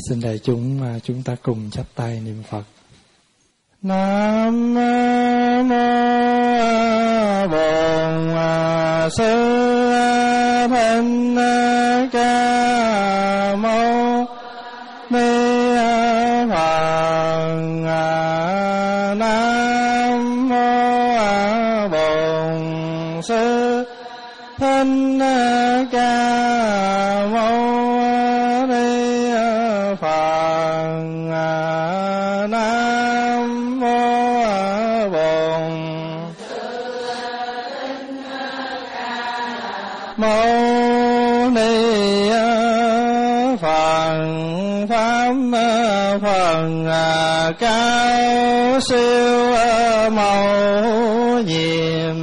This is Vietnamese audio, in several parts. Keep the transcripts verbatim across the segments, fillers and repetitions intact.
Xin đại chúng chúng ta cùng chắp tay niệm Phật. Nam mô Bổn Sư Thích Ca Mâu Ni Phật. Nam mô Bổn Sư Thích Ca Mâu Mâu Ni Phật. Pháp Phật cao siêu màu nhiệm,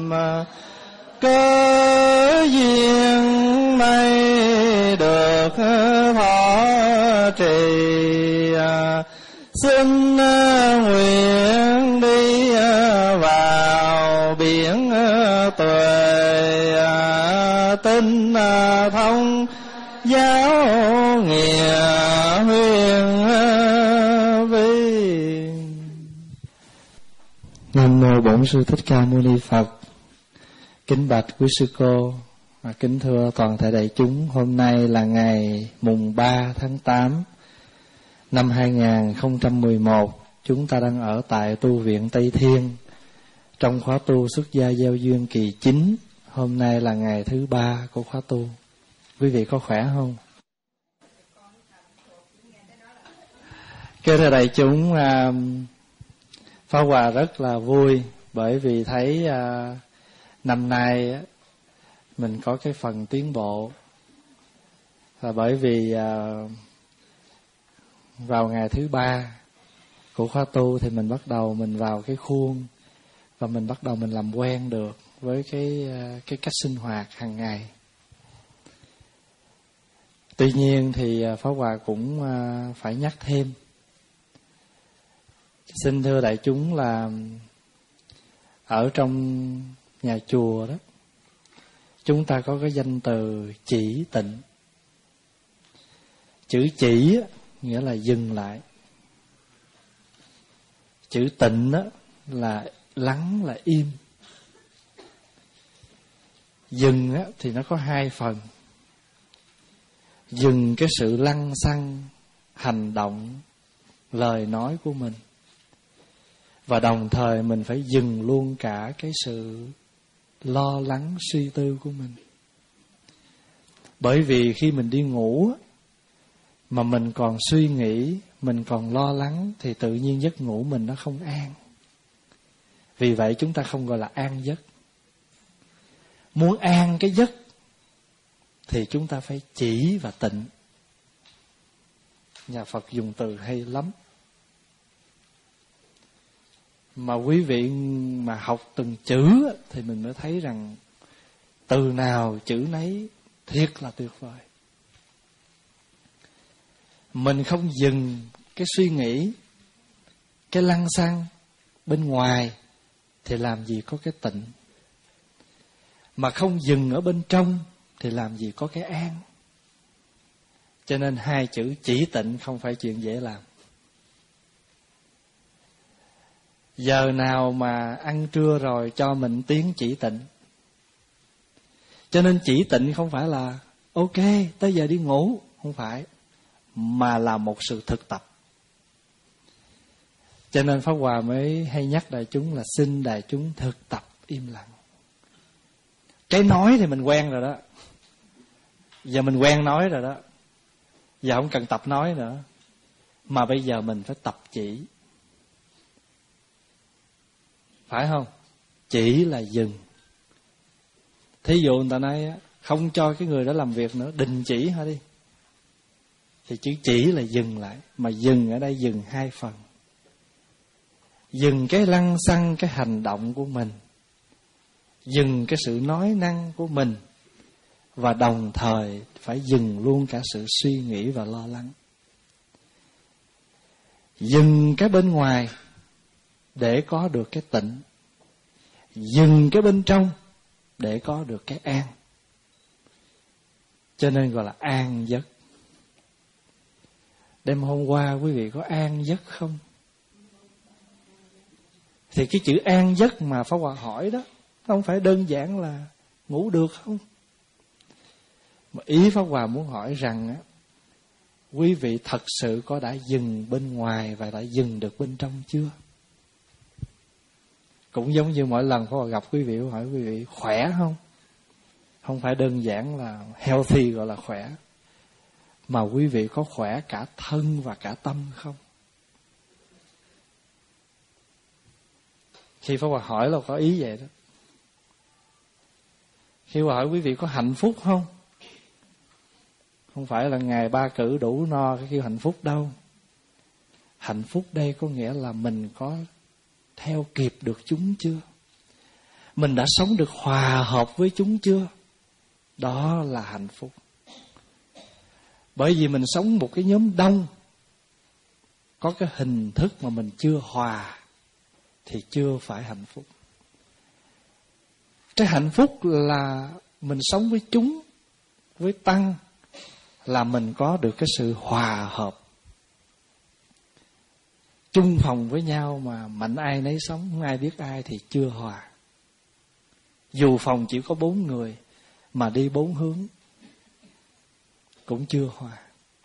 cơ duyên này được thọ trì. Xin nguyện đi vào biển tuệ, tinh thông giáo nghĩa huyền vi. Nam mô Bổn Sư Thích Ca Mâu Ni Phật. Kính bạch quý sư cô, kính thưa toàn thể đại chúng, hôm nay là ngày mùng ba tháng tám năm hai nghìn không trăm mười một. Chúng ta đang ở tại tu viện Tây Thiên trong khóa tu xuất gia gieo duyên kỳ chín. Hôm nay là ngày thứ ba của khóa tu. Quý vị có khỏe không? Kính thưa đại chúng, Pháp Hòa rất là vui bởi vì thấy năm nay mình có cái phần tiến bộ. Và bởi vì vào ngày thứ ba của khóa tu thì mình bắt đầu mình vào cái khuôn và mình bắt đầu mình làm quen được với cái cái cách sinh hoạt hàng ngày. Tuy nhiên thì Pháp Hòa cũng phải nhắc thêm. Xin thưa đại chúng là ở trong nhà chùa đó, chúng ta có cái danh từ chỉ tịnh. Chữ chỉ nghĩa là dừng lại. Chữ tịnh đó là lắng, là im. Dừng á, thì nó có hai phần. Dừng cái sự lăng xăng hành động, lời nói của mình. Và đồng thời mình phải dừng luôn cả cái sự lo lắng suy tư của mình. Bởi vì khi mình đi ngủ mà mình còn suy nghĩ, mình còn lo lắng thì tự nhiên giấc ngủ mình nó không an. Vì vậy chúng ta không gọi là an giấc. Muốn an cái giấc thì chúng ta phải chỉ và tịnh. Nhà Phật dùng từ hay lắm. Mà quý vị mà học từng chữ thì mình mới thấy rằng từ nào chữ nấy thiệt là tuyệt vời. Mình không dừng cái suy nghĩ, cái lăng xăng bên ngoài thì làm gì có cái tịnh. Mà không dừng ở bên trong thì làm gì có cái an. Cho nên hai chữ chỉ tịnh không phải chuyện dễ làm. Giờ nào mà ăn trưa rồi cho mình tiếng chỉ tịnh. Cho nên chỉ tịnh không phải là ok, tới giờ đi ngủ. Không phải. Mà là một sự thực tập. Cho nên Pháp Hòa mới hay nhắc đại chúng là xin đại chúng thực tập im lặng. Cái nói thì mình quen rồi đó. Giờ mình quen nói rồi đó. Giờ không cần tập nói nữa. Mà bây giờ mình phải tập chỉ. Phải không? Chỉ là dừng. Thí dụ người ta nói không cho cái người đó làm việc nữa, đình chỉ hả đi. Thì chữ chỉ là dừng lại. Mà dừng ở đây dừng hai phần. Dừng cái lăng xăng cái hành động của mình. Dừng cái sự nói năng của mình. Và đồng thời phải dừng luôn cả sự suy nghĩ và lo lắng. Dừng cái bên ngoài để có được cái tịnh. Dừng cái bên trong để có được cái an. Cho nên gọi là an giấc. Đêm hôm qua quý vị có an giấc không? Thì cái chữ an giấc mà Pháp Hòa hỏi đó, không phải đơn giản là ngủ được không? Mà ý Pháp Hòa muốn hỏi rằng á, quý vị thật sự có đã dừng bên ngoài và đã dừng được bên trong chưa? Cũng giống như mỗi lần Pháp Hòa gặp quý vị, hỏi quý vị khỏe không? Không phải đơn giản là healthy gọi là khỏe, mà quý vị có khỏe cả thân và cả tâm không? Khi Pháp Hòa hỏi là có ý vậy đó. Khi Hòa hỏi quý vị có hạnh phúc không? Không phải là ngày ba cử đủ no cái kêu hạnh phúc đâu. Hạnh phúc đây có nghĩa là mình có theo kịp được chúng chưa? Mình đã sống được hòa hợp với chúng chưa? Đó là hạnh phúc. Bởi vì mình sống một cái nhóm đông, có cái hình thức mà mình chưa hòa thì chưa phải hạnh phúc. Cái hạnh phúc là mình sống với chúng, với tăng, là mình có được cái sự hòa hợp. Chung phòng với nhau mà mạnh ai nấy sống, không ai biết ai thì chưa hòa. Dù phòng chỉ có bốn người mà đi bốn hướng cũng chưa hòa.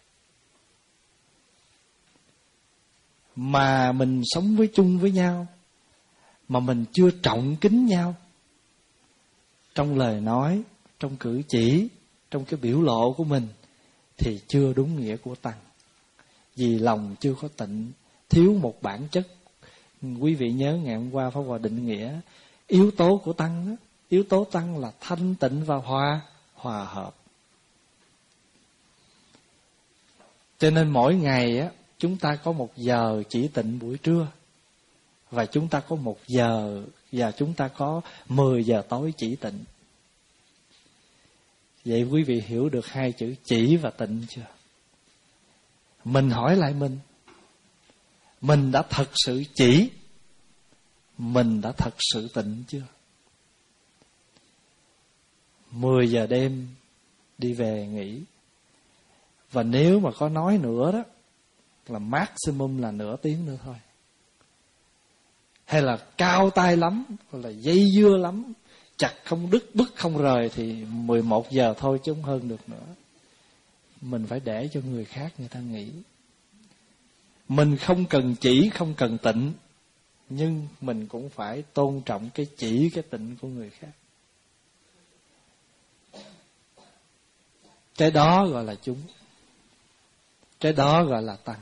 Mà mình sống với chung với nhau mà mình chưa trọng kính nhau, trong lời nói, trong cử chỉ, trong cái biểu lộ của mình, thì chưa đúng nghĩa của tăng. Vì lòng chưa có tịnh, thiếu một bản chất. Quý vị nhớ ngày hôm qua Pháp Hòa định nghĩa yếu tố của tăng đó. Yếu tố tăng là thanh tịnh và hòa hòa hợp. Cho nên mỗi ngày á, chúng ta có một giờ chỉ tịnh buổi trưa, và chúng ta có một giờ, và chúng ta có mười giờ tối chỉ tịnh. Vậy quý vị hiểu được hai chữ chỉ và tịnh chưa? Mình hỏi lại mình, mình đã thật sự chỉ, mình đã thật sự tịnh chưa? Mười giờ đêm đi về nghỉ, và nếu mà có nói nữa đó là maximum là nửa tiếng nữa thôi. Hay là cao tay lắm, hoặc là dây dưa lắm, chặt không đứt, bứt không rời thì mười một giờ thôi chứ không hơn được nữa. Mình phải để cho người khác người ta nghĩ. Mình không cần chỉ, không cần tịnh, nhưng mình cũng phải tôn trọng cái chỉ, cái tịnh của người khác. Cái đó gọi là chúng. Cái đó gọi là tăng.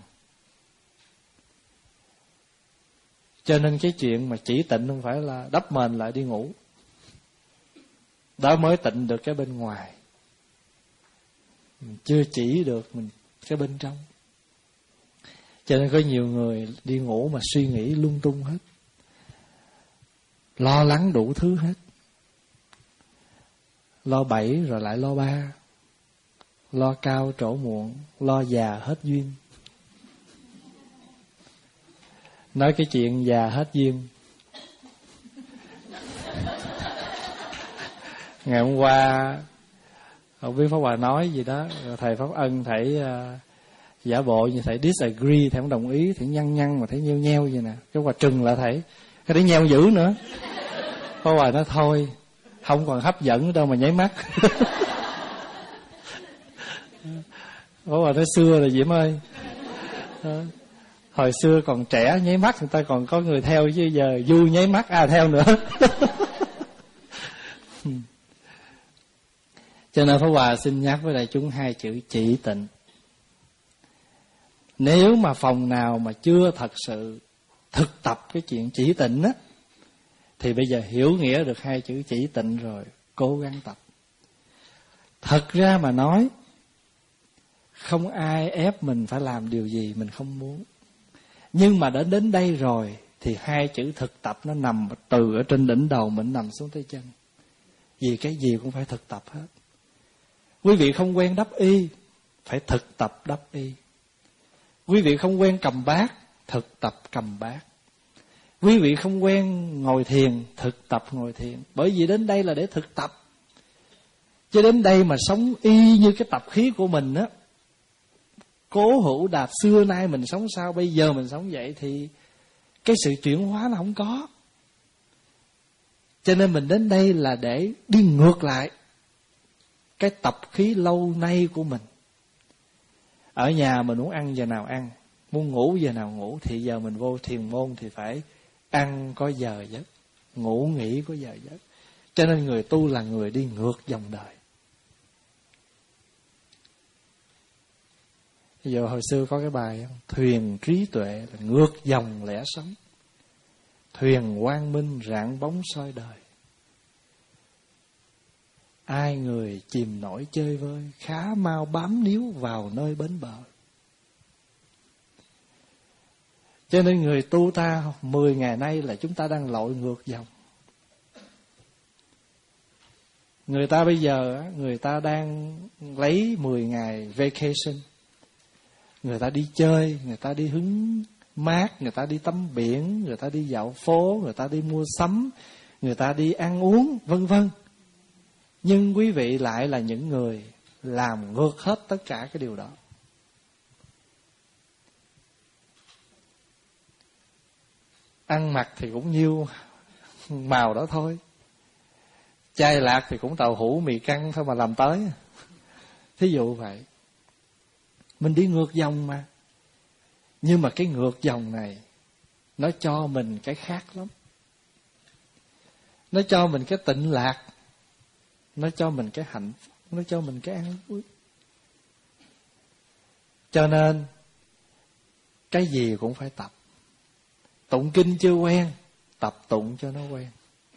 Cho nên cái chuyện mà chỉ tịnh không phải là đắp mền lại đi ngủ. Đó mới tịnh được cái bên ngoài. Mình chưa chỉ được mình cái bên trong. Cho nên có nhiều người đi ngủ mà suy nghĩ lung tung hết, lo lắng đủ thứ hết. Lo bảy rồi lại lo ba, lo cao trổ muộn, lo già hết duyên. Nói cái chuyện già hết duyên, ngày hôm qua không biết Pháp Hòa nói gì đó, thầy Pháp Ân thầy uh, giả bộ như thầy disagree, thầy không đồng ý, thầy nhăn nhăn mà thầy nheo nheo vậy nè. Cái Hòa trừng lại thầy, cái đấy nheo dữ nữa. Pháp Hòa nói thôi, không còn hấp dẫn đâu mà nháy mắt. Pháp Hòa nói xưa rồi Diễm ơi, hồi xưa còn trẻ nháy mắt người ta còn có người theo, chứ giờ vui nháy mắt à theo nữa. Cho nên Pháp Hòa xin nhắc với đại chúng hai chữ chỉ tịnh. Nếu mà phòng nào mà chưa thật sự thực tập cái chuyện chỉ tịnh á, thì bây giờ hiểu nghĩa được hai chữ chỉ tịnh rồi, cố gắng tập. Thật ra mà nói, không ai ép mình phải làm điều gì mình không muốn. Nhưng mà đã đến đây rồi thì hai chữ thực tập nó nằm từ ở trên đỉnh đầu mình nằm xuống tới chân. Vì cái gì cũng phải thực tập hết. Quý vị không quen đắp y, phải thực tập đắp y. Quý vị không quen cầm bát, thực tập cầm bát. Quý vị không quen ngồi thiền, thực tập ngồi thiền. Bởi vì đến đây là để thực tập. Chứ đến đây mà sống y như cái tập khí của mình á, cố hữu đạp xưa nay mình sống sao, bây giờ mình sống vậy, thì cái sự chuyển hóa nó không có. Cho nên mình đến đây là để đi ngược lại cái tập khí lâu nay của mình. Ở nhà mình muốn ăn giờ nào ăn, muốn ngủ giờ nào ngủ, thì giờ mình vô thiền môn thì phải ăn có giờ giấc, ngủ nghỉ có giờ giấc. Cho nên người tu là người đi ngược dòng đời. Bây giờ hồi xưa có cái bài thuyền trí tuệ là ngược dòng lẽ sống, thuyền quang minh rạng bóng soi đời. Ai người chìm nổi chơi vơi, khá mau bám níu vào nơi bến bờ. Cho nên người tu ta mười ngày nay là chúng ta đang lội ngược dòng. Người ta bây giờ, người ta đang lấy mười ngày vacation. Người ta đi chơi, người ta đi hứng mát, người ta đi tắm biển, người ta đi dạo phố, người ta đi mua sắm, người ta đi ăn uống, vân vân. Nhưng quý vị lại là những người làm ngược hết tất cả cái điều đó. Ăn mặc thì cũng nhiêu màu đó thôi. Chai lạc thì cũng tàu hũ mì căng thôi mà làm tới. Thí dụ vậy. Mình đi ngược dòng mà. Nhưng mà cái ngược dòng này nó cho mình cái khác lắm. Nó cho mình cái tịnh lạc, nó cho mình cái hạnh phúc, nó cho mình cái an vui. Cho nên cái gì cũng phải tập. Tụng kinh chưa quen, tập tụng cho nó quen.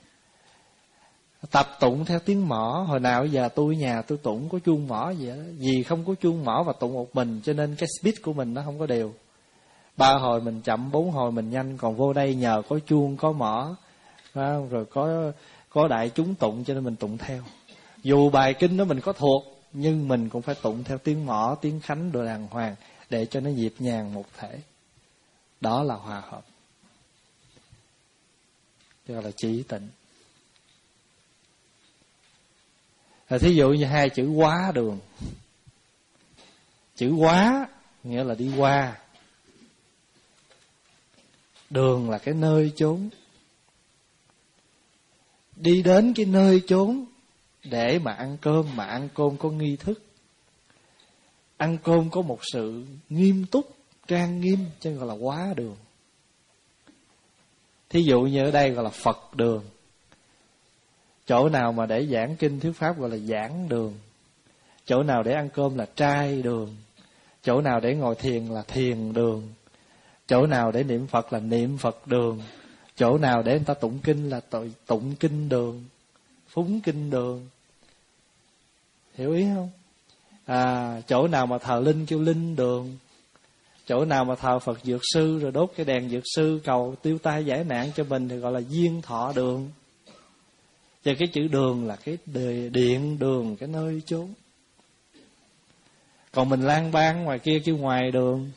Tập tụng theo tiếng mõ. Hồi nào giờ tôi nhà tôi tụng có chuông mõ vậy đó. Vì không có chuông mõ và tụng một mình, cho nên cái speed của mình nó không có đều. Ba hồi mình chậm, bốn hồi mình nhanh. Còn vô đây nhờ có chuông, có mõ, rồi có có đại chúng tụng, cho nên mình tụng theo. Dù bài kinh đó mình có thuộc, nhưng mình cũng phải tụng theo tiếng mõ, tiếng khánh đồ đàng hoàng, để cho nó nhịp nhàng một thể. Đó là hòa hợp, gọi là chỉ tịnh. Rồi thí dụ như hai chữ quá đường. Chữ quá nghĩa là đi qua, đường là cái nơi chốn. Đi đến cái nơi chốn để mà ăn cơm, mà ăn cơm có nghi thức. Ăn cơm có một sự nghiêm túc, trang nghiêm, cho nên gọi là quá đường. Thí dụ như ở đây gọi là Phật đường. Chỗ nào mà để giảng kinh thuyết pháp gọi là giảng đường. Chỗ nào để ăn cơm là trai đường. Chỗ nào để ngồi thiền là thiền đường. Chỗ nào để niệm Phật là niệm Phật đường. Chỗ nào để người ta tụng kinh là tụng kinh đường, phúng kinh đường. Hiểu ý không? À, chỗ nào mà thờ linh kêu linh đường. Chỗ nào mà thờ Phật Dược Sư rồi đốt cái đèn Dược Sư cầu tiêu tai giải nạn cho mình thì gọi là duyên thọ đường. Và cái chữ đường là cái điện đường, cái nơi chốn. Còn mình lang bang ngoài kia kêu ngoài đường.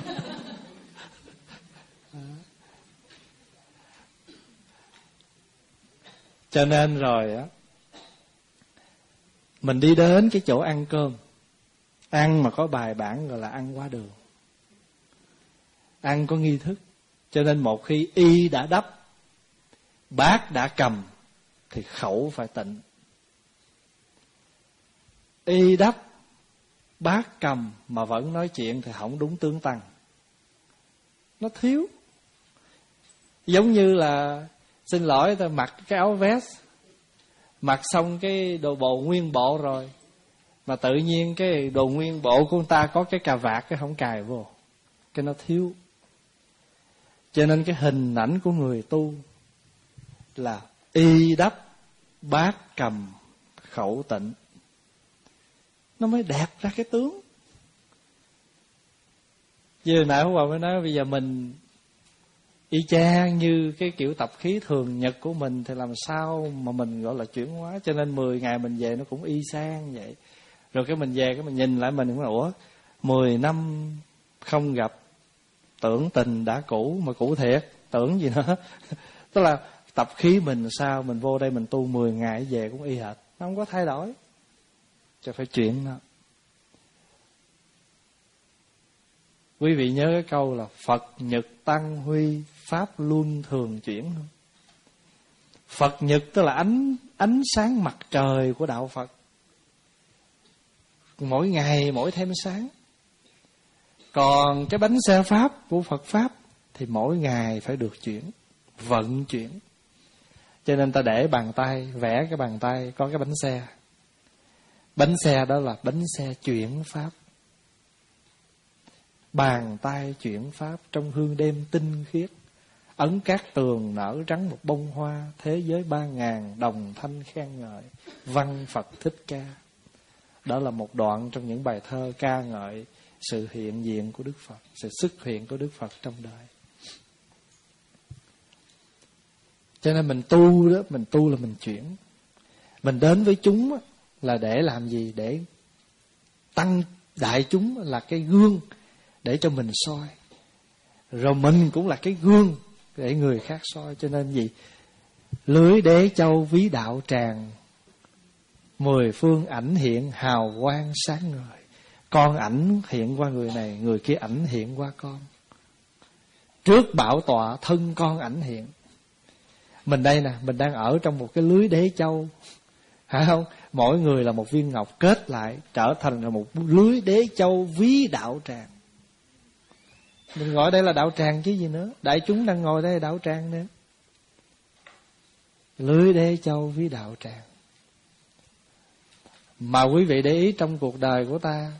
Cho nên rồi á, mình đi đến cái chỗ ăn cơm, ăn mà có bài bản gọi là ăn quá đường. Ăn có nghi thức. Cho nên một khi y đã đắp, bát đã cầm, thì khẩu phải tịnh. Y đắp, bát cầm mà vẫn nói chuyện thì không đúng tướng tăng. Nó thiếu. Giống như là, xin lỗi tôi mặc cái áo vest, mặc xong cái đồ bộ nguyên bộ rồi, mà tự nhiên cái đồ nguyên bộ của người ta có cái cà vạt cái không cài vô, cái nó thiếu. Cho nên cái hình ảnh của người tu là y đắp, bát cầm, khẩu tịnh, nó mới đẹp ra cái tướng. Chứ hồi nãy hôm qua mới nói bây giờ mình y chang như cái kiểu tập khí thường nhật của mình thì làm sao mà mình gọi là chuyển hóa. Cho nên mười ngày mình về nó cũng y sang vậy. Rồi cái mình về cái mình nhìn lại mình cũng là ủa, mười năm không gặp, tưởng tình đã cũ, mà cũ thiệt, tưởng gì nữa. Tức là tập khí mình sao, mình vô đây mình tu mười ngày về cũng y hệt, nó không có thay đổi. Cho phải chuyển nó. Quý vị nhớ cái câu là Phật nhật tăng huy, pháp luân thường chuyển không? Phật nhật tức là ánh ánh sáng mặt trời của đạo Phật, mỗi ngày mỗi thêm sáng. Còn cái bánh xe pháp của Phật pháp thì mỗi ngày phải được chuyển, vận chuyển. Cho nên ta để bàn tay, vẽ cái bàn tay có cái bánh xe. Bánh xe đó là bánh xe chuyển pháp. Bàn tay chuyển pháp trong hương đêm tinh khiết. Ấn cát tường nở trắng một bông hoa, thế giới ba ngàn đồng thanh khen ngợi, văn Phật Thích Ca. Đó là một đoạn trong những bài thơ ca ngợi sự hiện diện của Đức Phật, sự xuất hiện của Đức Phật trong đời. Cho nên mình tu đó, mình tu là mình chuyển. Mình đến với chúng là để làm gì? Để tăng đại chúng là cái gương để cho mình soi. Rồi mình cũng là cái gương để người khác soi. Cho nên gì? Lưới đế châu ví đạo tràng, mười phương ảnh hiện hào quang sáng ngời. Con ảnh hiện qua người này, người kia ảnh hiện qua con. Trước bảo tọa thân con ảnh hiện. Mình đây nè, mình đang ở trong một cái lưới đế châu, phải không? Mỗi người là một viên ngọc kết lại trở thành là một lưới đế châu ví đạo tràng. Mình gọi đây là đạo tràng chứ gì nữa. Đại chúng đang ngồi đây là đạo tràng nữa. Lưới đế châu ví đạo tràng. Mà quý vị để ý trong cuộc đời của ta,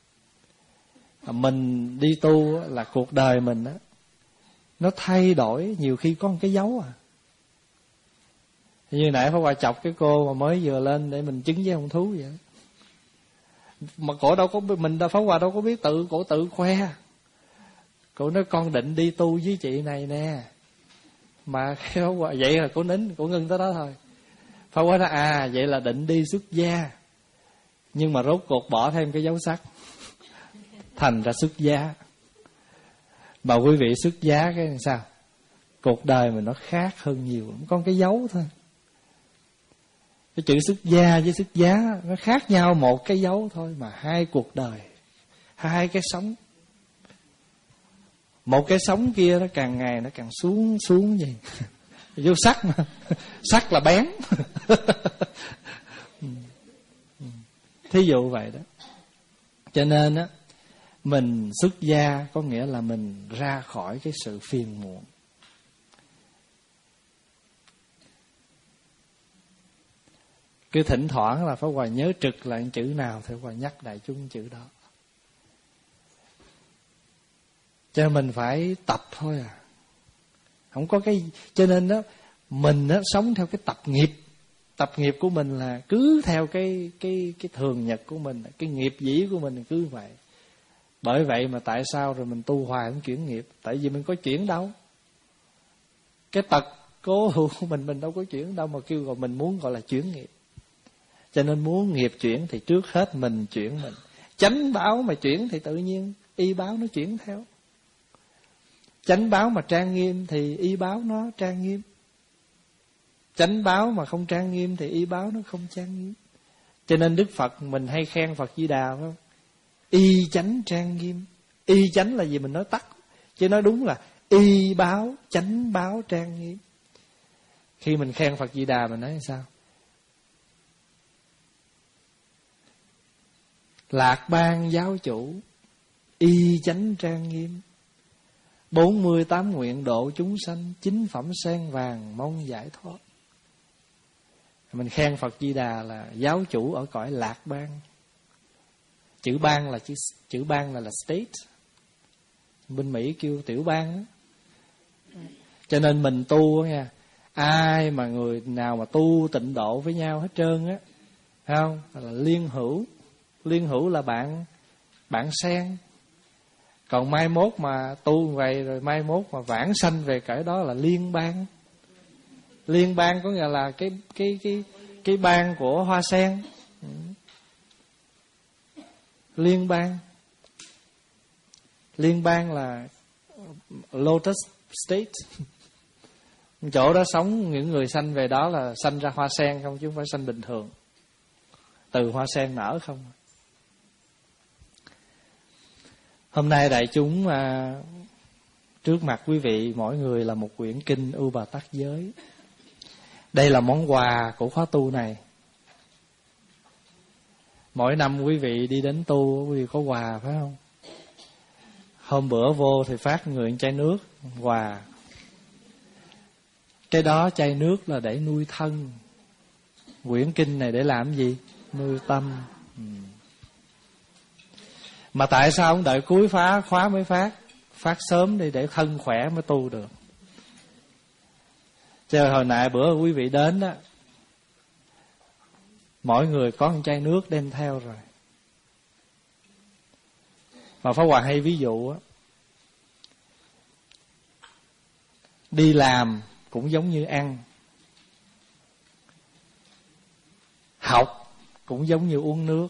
mình đi tu là cuộc đời mình á, nó thay đổi nhiều khi có một cái dấu à. Như nãy Pháp Hòa chọc cái cô mà mới vừa lên để mình chứng với hung thú vậy. Mà cổ đâu có, mình đâu, Pháp Hòa đâu có biết, tự cổ tự khoe. Cổ nói con định đi tu với chị này nè. Mà Pháp Hòa vậy là cổ nín, cổ ngưng tới đó thôi. Pháp Hòa nói à vậy là định đi xuất gia, nhưng mà rốt cuộc bỏ thêm cái dấu sắc, thành ra xuất gia. Mà quý vị xuất giá cái sao? Cuộc đời mình nó khác hơn nhiều, có cái dấu thôi. Cái chữ xuất gia với xuất giá nó khác nhau một cái dấu thôi, mà hai cuộc đời, hai cái sống. Một cái sống kia nó càng ngày nó càng xuống xuống gì. Vô sắc mà. Sắc là bén. Thí dụ vậy đó. Cho nên á, mình xuất gia có nghĩa là mình ra khỏi cái sự phiền muộn. Cứ thỉnh thoảng là Pháp Hòa nhớ trực lại chữ nào thì Pháp Hòa nhắc đại chúng chữ đó. Cho nên mình phải tập thôi à. Không có cái. Cho nên đó, mình đó, sống theo cái tập nghiệp. Tập nghiệp của mình là cứ theo cái cái cái thường nhật của mình, cái nghiệp dĩ của mình cứ vậy. Bởi vậy mà tại sao rồi mình tu hoài không chuyển nghiệp? Tại vì mình có chuyển đâu. Cái tật cố của mình mình đâu có chuyển đâu mà kêu gọi mình muốn gọi là chuyển nghiệp. Cho nên muốn nghiệp chuyển thì trước hết mình chuyển mình. Chánh báo mà chuyển thì tự nhiên y báo nó chuyển theo. Chánh báo mà trang nghiêm thì y báo nó trang nghiêm. Chánh báo mà không trang nghiêm thì y báo nó không trang nghiêm. Cho nên Đức Phật mình hay khen Phật Di Đà phải không? Y chánh trang nghiêm. Y chánh là gì mình nói tắt, chứ nói đúng là y báo, chánh báo trang nghiêm. Khi mình khen Phật Di Đà mình nói sao? Lạc ban giáo chủ, y chánh trang nghiêm. Bốn mươi tám nguyện độ chúng sanh, chính phẩm sen vàng mong giải thoát. Mình khen Phật Di Đà là giáo chủ ở cõi lạc ban. Chữ ban là chữ, chữ ban là là state. Bên Mỹ kêu tiểu bang đó. Cho nên mình tu nha, ai mà người nào mà tu tịnh độ với nhau hết trơn á, phải không? Là liên hữu. Liên hữu là bạn bạn sen. Còn mai mốt mà tu vậy rồi mai mốt mà vãng sanh về cõi đó là liên bang. Liên bang có nghĩa là cái cái cái cái bang của hoa sen. Liên bang. Liên bang là Lotus State. Chỗ đó sống những người sanh về đó là sanh ra hoa sen không, chứ không phải sanh bình thường. Từ hoa sen nở không. Hôm nay đại chúng à, trước mặt quý vị mỗi người là một quyển kinh U Bà Tắc Giới. Đây là món quà của khóa tu này. Mỗi năm quý vị đi đến tu, quý vị có quà phải không? Hôm bữa vô thì phát người chai nước, quà. Cái đó chai nước là để nuôi thân. Quyển kinh này để làm gì? Nuôi tâm. ừ. Mà tại sao không đợi cuối phá khóa mới phát? Phát sớm đi để thân khỏe mới tu được. Chứ hồi nãy bữa quý vị đến đó, mỗi người có một chai nước đem theo rồi. Mà Pháp Hòa hay ví dụ á, đi làm cũng giống như ăn, học cũng giống như uống nước,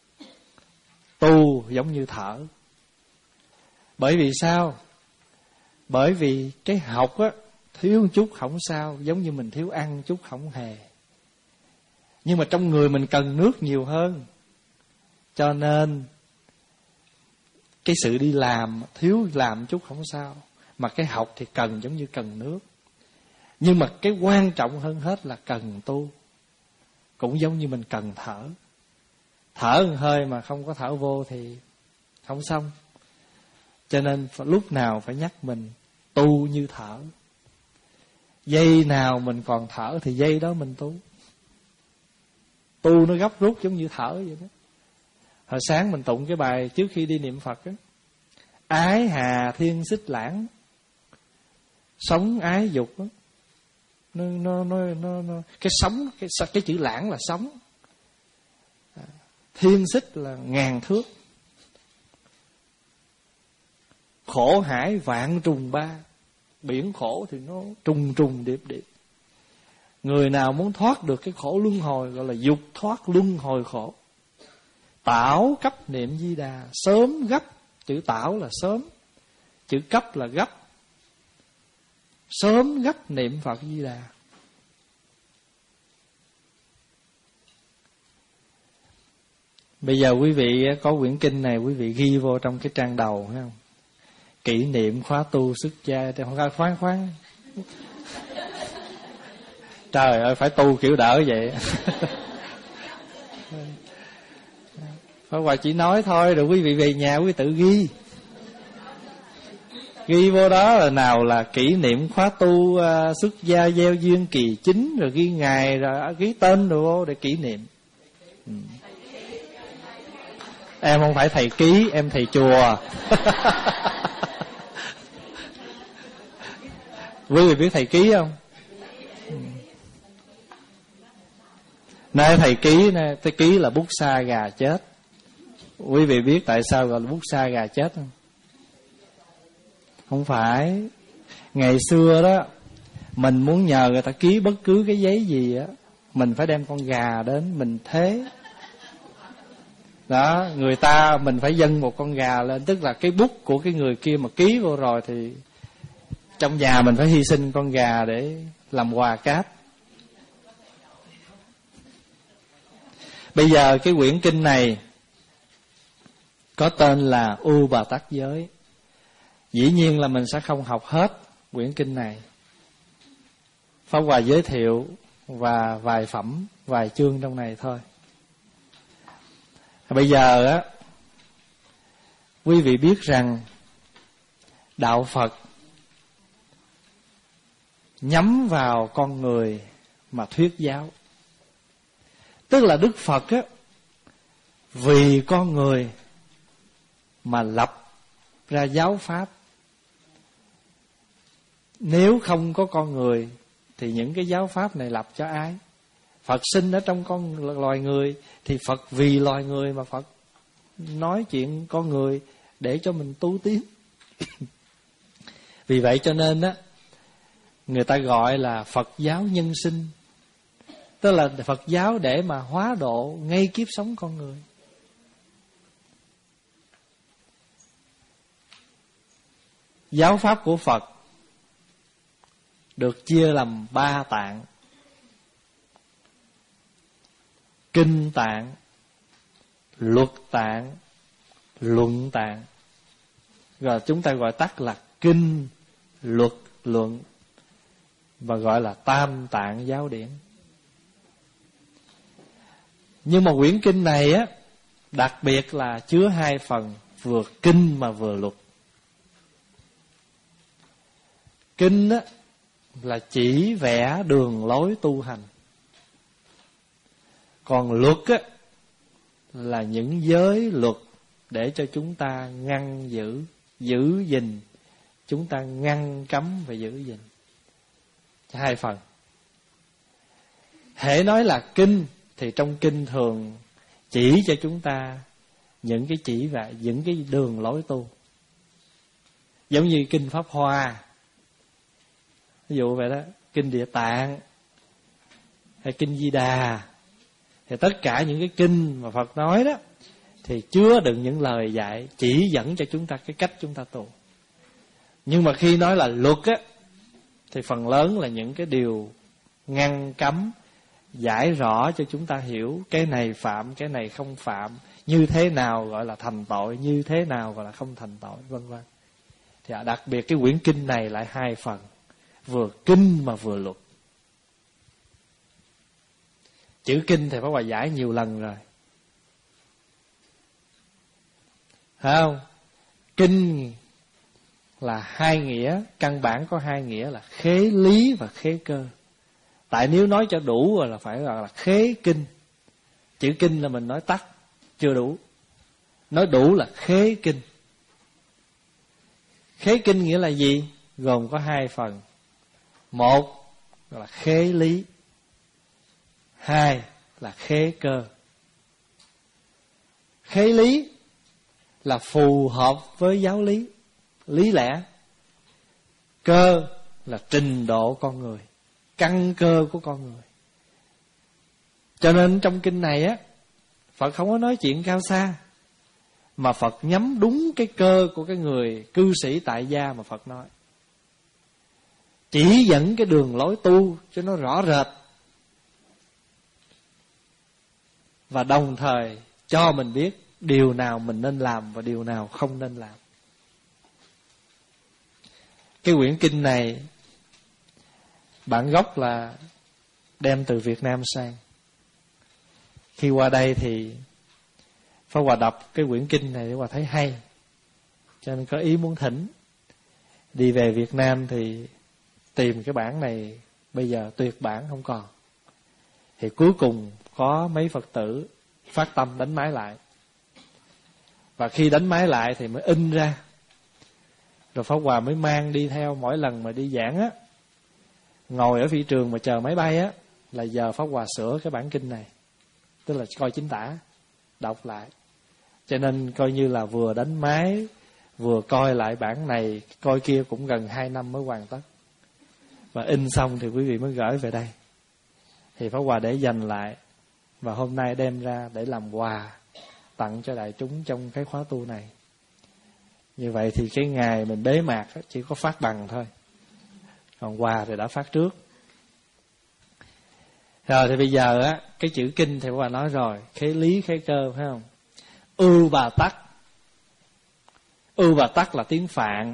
tu giống như thở. Bởi vì sao? Bởi vì cái học á, thiếu một chút không sao, giống như mình thiếu ăn chút không hề. Nhưng mà trong người mình cần nước nhiều hơn. Cho nên cái sự đi làm, thiếu làm chút không sao, mà cái học thì cần giống như cần nước. Nhưng mà cái quan trọng hơn hết là cần tu. Cũng giống như mình cần thở. Thở một hơi mà không có thở vô thì không xong. Cho nên lúc nào phải nhắc mình tu như thở. Giây nào mình còn thở thì giây đó mình tu. Tu nó gấp rút giống như thở vậy đó. Hồi sáng mình tụng cái bài trước khi đi niệm Phật á: ái hà thiên xích lãng, sống ái dục á. Nó, nó, nó, nó, nó, cái sống, cái, cái chữ lãng là sống. Thiên xích là ngàn thước. Khổ hải vạn trùng ba. Biển khổ thì nó trùng trùng điệp điệp. Người nào muốn thoát được cái khổ luân hồi gọi là dục thoát luân hồi khổ. Tảo cấp niệm Di Đà, sớm gấp. Chữ tảo là sớm, chữ cấp là gấp. Sớm gấp niệm Phật Di Đà. Bây giờ quý vị có quyển kinh này, quý vị ghi vô trong cái trang đầu, thấy không? Kỷ niệm khóa tu xuất gia. Khoan khoan trời ơi, phải tu kiểu đỡ vậy. Pháp Hòa chỉ nói thôi, rồi quý vị về nhà quý vị tự ghi. Ghi vô đó là nào là kỷ niệm khóa tu uh, xuất gia gieo duyên kỳ chính, rồi ghi ngày, rồi ghi tên rồi vô để kỷ niệm. ừ. Em không phải thầy ký, em thầy chùa. Quý vị biết thầy ký không? ừ. Nơi thầy ký, thầy ký là bút sa gà chết. Quý vị biết tại sao gọi là bút sa gà chết không? Không phải. Ngày xưa đó, mình muốn nhờ người ta ký bất cứ cái giấy gì á, mình phải đem con gà đến mình thế. Đó, người ta mình phải dâng một con gà lên, tức là cái bút của cái người kia mà ký vô rồi thì trong nhà mình phải hy sinh con gà để làm quà cáp. Bây giờ cái quyển kinh này có tên là U Bà Tắc Giới. Dĩ nhiên là mình sẽ không học hết quyển kinh này. Pháp Hòa giới thiệu và vài phẩm, vài chương trong này thôi. Bây giờ á, quý vị biết rằng đạo Phật nhắm vào con người mà thuyết giáo. Tức là Đức Phật á, vì con người mà lập ra giáo pháp. Nếu không có con người thì những cái giáo pháp này lập cho ai? Phật sinh ở trong con loài người thì Phật vì loài người mà Phật nói chuyện con người để cho mình tu tiến. Vì vậy cho nên á, người ta gọi là Phật giáo nhân sinh. Tức là Phật giáo để mà hóa độ ngay kiếp sống con người. Giáo pháp của Phật được chia làm ba tạng: kinh tạng, luật tạng, luận tạng. Rồi chúng ta gọi tắt là kinh, luật, luận, và gọi là Tam Tạng Giáo Điển. Nhưng mà quyển kinh này á, đặc biệt là chứa hai phần, vừa kinh mà vừa luật. Kinh á là chỉ vẽ đường lối tu hành, còn luật á là những giới luật để cho chúng ta ngăn giữ, giữ gìn, chúng ta ngăn cấm và giữ gìn. Hai phần. Hễ nói là kinh thì trong kinh thường chỉ cho chúng ta những cái chỉ và những cái đường lối tu. Giống như kinh Pháp Hoa, ví dụ vậy đó, kinh Địa Tạng hay kinh Di Đà, thì tất cả những cái kinh mà Phật nói đó thì chứa đựng những lời dạy chỉ dẫn cho chúng ta cái cách chúng ta tu. Nhưng mà khi nói là luật á, thì phần lớn là những cái điều ngăn cấm, giải rõ cho chúng ta hiểu cái này phạm, cái này không phạm, như thế nào gọi là thành tội, như thế nào gọi là không thành tội, vân vân. Thì đặc biệt cái quyển kinh này lại hai phần, vừa kinh mà vừa luật. Chữ kinh thì Pháp Hòa giải nhiều lần rồi, phải không? Kinh là hai nghĩa, căn bản có hai nghĩa là khế lý và khế cơ. Tại nếu nói cho đủ rồi là phải gọi là khế kinh. Chữ kinh là mình nói tắt, chưa đủ. Nói đủ là khế kinh. Khế kinh nghĩa là gì? Gồm có hai phần. Một là khế lý, hai là khế cơ. Khế lý là phù hợp với giáo lý, lý lẽ. Cơ là trình độ con người, căn cơ của con người. Cho nên trong kinh này á, Phật không có nói chuyện cao xa, mà Phật nhắm đúng cái cơ của cái người cư sĩ tại gia mà Phật nói, chỉ dẫn cái đường lối tu cho nó rõ rệt, và đồng thời cho mình biết điều nào mình nên làm và điều nào không nên làm. Cái quyển kinh này bản gốc là đem từ Việt Nam sang. Khi qua đây thì Pháp Hòa đọc cái quyển kinh này, Pháp Hòa thấy hay, cho nên có ý muốn thỉnh. Đi về Việt Nam thì tìm cái bản này, bây giờ tuyệt bản không còn. Thì cuối cùng có mấy Phật tử phát tâm đánh máy lại, và khi đánh máy lại thì mới in ra. Rồi Pháp Hòa mới mang đi theo, mỗi lần mà đi giảng á, ngồi ở phi trường mà chờ máy bay á, là giờ Pháp Hòa sửa cái bản kinh này, tức là coi chính tả, đọc lại. Cho nên coi như là vừa đánh máy, vừa coi lại bản này, coi kia cũng gần hai năm mới hoàn tất. Và in xong thì quý vị mới gửi về đây. Thì Pháp Hòa để dành lại, và hôm nay đem ra để làm quà tặng cho đại chúng trong cái khóa tu này. Như vậy thì cái ngày mình bế mạc chỉ có phát bằng thôi, còn quà thì đã phát trước. Rồi thì bây giờ á, cái chữ kinh thì Pháp Hòa nói rồi, khế lý khế cơ, phải không? Ưu bà tắc. Ưu bà tắc là tiếng Phạn.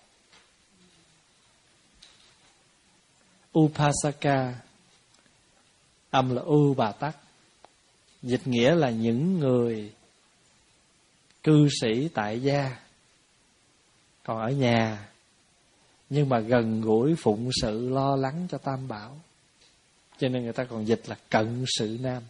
Upasaka, âm là ưu bà tắc, dịch nghĩa là những người cư sĩ tại gia, còn ở nhà nhưng mà gần gũi phụng sự lo lắng cho Tam Bảo, cho nên người ta còn dịch là cận sự nam.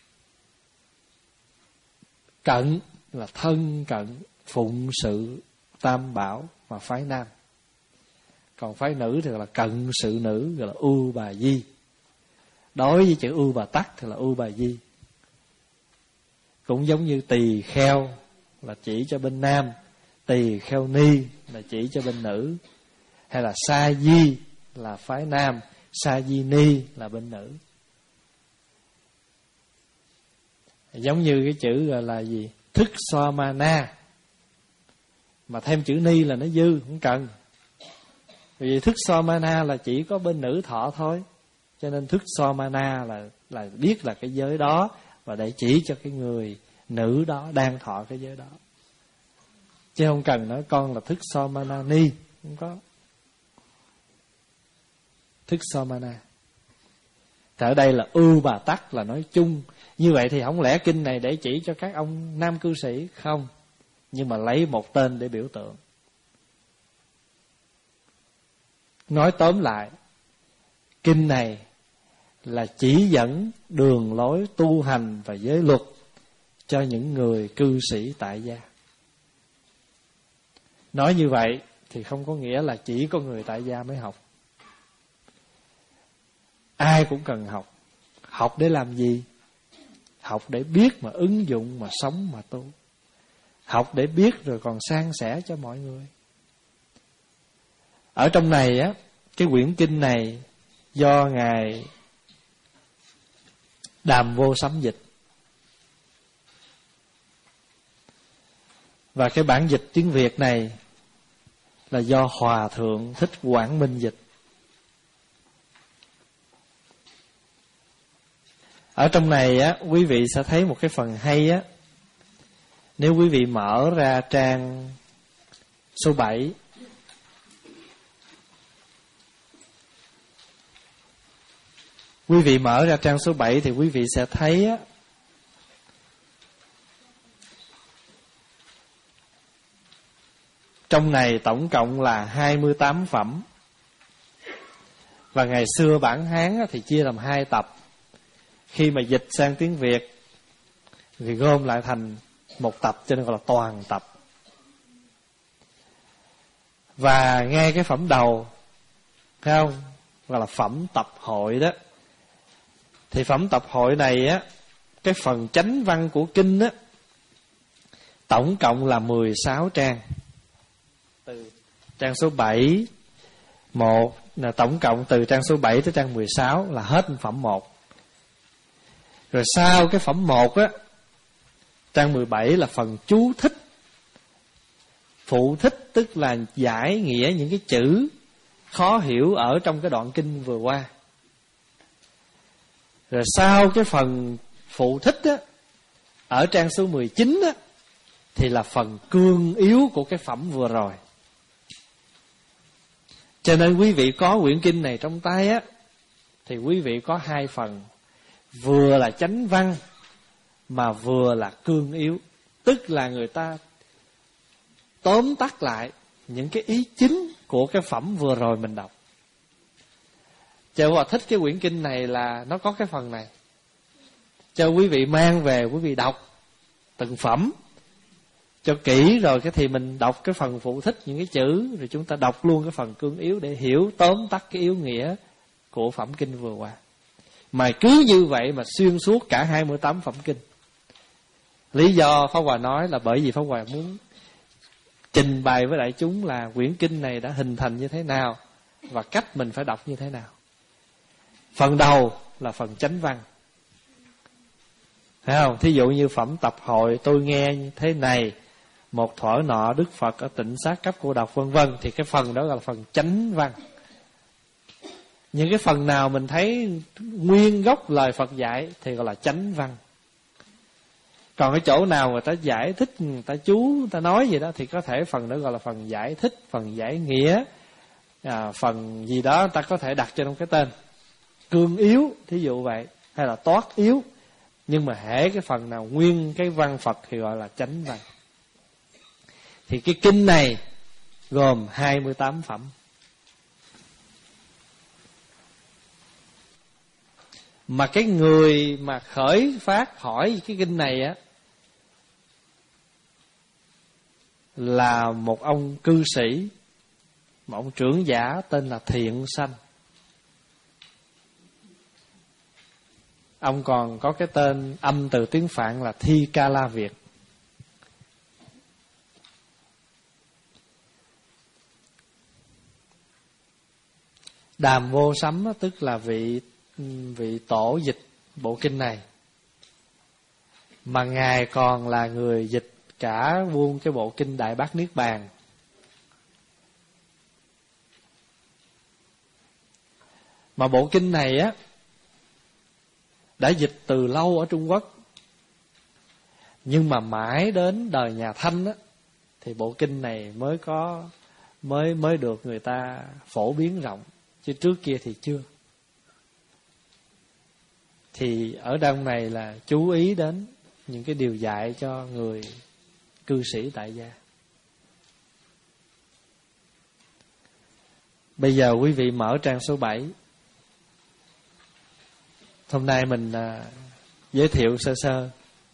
Cận là thân cận, phụng sự Tam Bảo mà phái nam. Còn phái nữ thì là cận sự nữ, gọi là ưu bà di. Đối với chữ ưu bà tắc thì là ưu bà di. Cũng giống như tỳ kheo là chỉ cho bên nam, tỳ kheo ni là chỉ cho bên nữ, hay là sa di là phái nam, sa di ni là bên nữ. Giống như cái chữ gọi là gì? Thức so ma na, mà thêm chữ ni là nó dư, không cần. Vì thức so ma na là chỉ có bên nữ thọ thôi, cho nên thức so ma na là là biết là cái giới đó, và để chỉ cho cái người nữ đó đang thọ cái giới đó. chứ không cần nói con là Thức Somana Ni, không có. Thức Somana. Thì ở đây là ưu bà tắc, là nói chung. Như vậy thì không lẽ kinh này để chỉ cho các ông nam cư sĩ? Không. Nhưng mà lấy một tên để biểu tượng. Nói tóm lại, kinh này là chỉ dẫn đường lối tu hành và giới luật cho những người cư sĩ tại gia. Nói như vậy thì không có nghĩa là chỉ có người tại gia mới học. Ai cũng cần học. Học để làm gì? Học để biết mà ứng dụng, mà sống, mà tu. Học để biết rồi còn san sẻ cho mọi người. Ở trong này á, cái quyển kinh này do Ngài Đàm Vô Sấm dịch. Và cái bản dịch tiếng Việt này là do Hòa Thượng Thích Quảng Minh dịch. Ở trong này á, quý vị sẽ thấy một cái phần hay á. Nếu quý vị mở ra trang số bảy, quý vị mở ra trang số bảy thì quý vị sẽ thấy á, trong này tổng cộng là hai mươi tám phẩm. Và ngày xưa bản Hán á, thì chia làm hai tập. Khi mà dịch sang tiếng Việt thì gom lại thành một tập, cho nên gọi là toàn tập. Và ngay cái phẩm đầu, thấy không, gọi là phẩm tập hội đó. Thì phẩm tập hội này á, cái phần chánh văn của kinh á, tổng cộng là mười sáu trang. Từ trang số bảy, một là tổng cộng từ trang số bảy tới trang mười sáu là hết phẩm một. Rồi sau cái phẩm một á, trang mười bảy là phần chú thích. Phụ thích tức là giải nghĩa những cái chữ khó hiểu ở trong cái đoạn kinh vừa qua. Rồi sau cái phần phụ thích á, ở trang số mười chín á, thì là phần cương yếu của cái phẩm vừa rồi. Cho nên quý vị có quyển kinh này trong tay á, thì quý vị có hai phần. Vừa là chánh văn mà vừa là cương yếu. Tức là người ta tóm tắt lại những cái ý chính của cái phẩm vừa rồi mình đọc. Cho Hòa thích cái quyển kinh này là nó có cái phần này. Cho quý vị mang về, quý vị đọc từng phẩm cho kỹ, rồi cái thì mình đọc cái phần phụ thích những cái chữ, rồi chúng ta đọc luôn cái phần cương yếu để hiểu tóm tắt cái yếu nghĩa của phẩm kinh vừa qua. Mà cứ như vậy mà xuyên suốt cả hai mươi tám phẩm kinh. Lý do Pháp Hòa nói là bởi vì Pháp Hòa muốn trình bày với đại chúng là quyển kinh này đã hình thành như thế nào và cách mình phải đọc như thế nào. Phần đầu là phần chánh văn, thấy không? Thí dụ như phẩm tập hội tôi nghe như thế này, một thuở nọ Đức Phật ở Tịnh Xá Cấp Cô Độc vân vân, thì cái phần đó là phần chánh văn. Những cái phần nào mình thấy nguyên gốc lời Phật dạy thì gọi là chánh văn. Còn cái chỗ nào người ta giải thích, người ta chú, người ta nói gì đó thì có thể phần đó gọi là phần giải thích, phần giải nghĩa, à, phần gì đó người ta có thể đặt cho trong cái tên cương yếu, thí dụ vậy, hay là toát yếu. Nhưng mà hễ cái phần nào nguyên cái văn Phật thì gọi là chánh văn. Thì cái kinh này gồm hai mươi tám phẩm. Mà cái người mà khởi phát hỏi cái kinh này á là một ông cư sĩ, một ông trưởng giả tên là Thiện Sanh. Ông còn có cái tên âm từ tiếng Phạn là Thi Ca La Việt. Đàm Vô Sấm tức là vị vị tổ dịch bộ kinh này. Mà Ngài còn là người dịch cả buôn cái bộ kinh Đại Bát Niết Bàn. Mà bộ kinh này á đã dịch từ lâu ở Trung Quốc, nhưng mà mãi đến đời nhà Thanh á thì bộ kinh này mới có mới mới được người ta phổ biến rộng, chứ trước kia thì chưa. Thì ở trong này là chú ý đến những cái điều dạy cho người cư sĩ tại gia. Bây giờ quý vị mở trang số bảy. Hôm nay mình à, giới thiệu sơ sơ.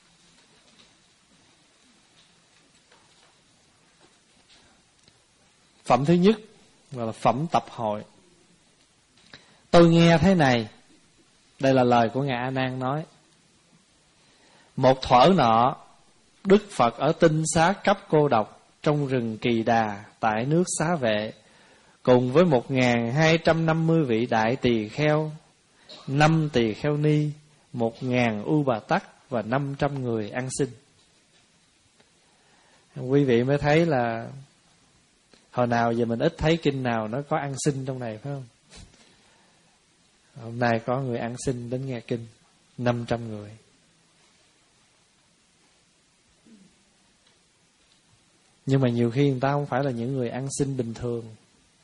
Phẩm thứ nhất gọi là phẩm tập hội. Tôi nghe thế này, đây là lời của Ngài A Nan nói. Một thuở nọ, Đức Phật ở tinh xá cấp cô độc trong rừng Kỳ Đà tại nước Xá Vệ, cùng với một ngàn hai trăm năm mươi vị đại tỳ kheo, năm tỳ kheo ni, một ngàn u bà tắc và năm trăm người ăn xin. Quý vị mới thấy là hồi nào giờ mình ít thấy kinh nào nó có ăn xin trong này, phải không? Hôm nay có người ăn xin đến nghe kinh, năm trăm người. Nhưng mà nhiều khi người ta không phải là những người ăn xin bình thường.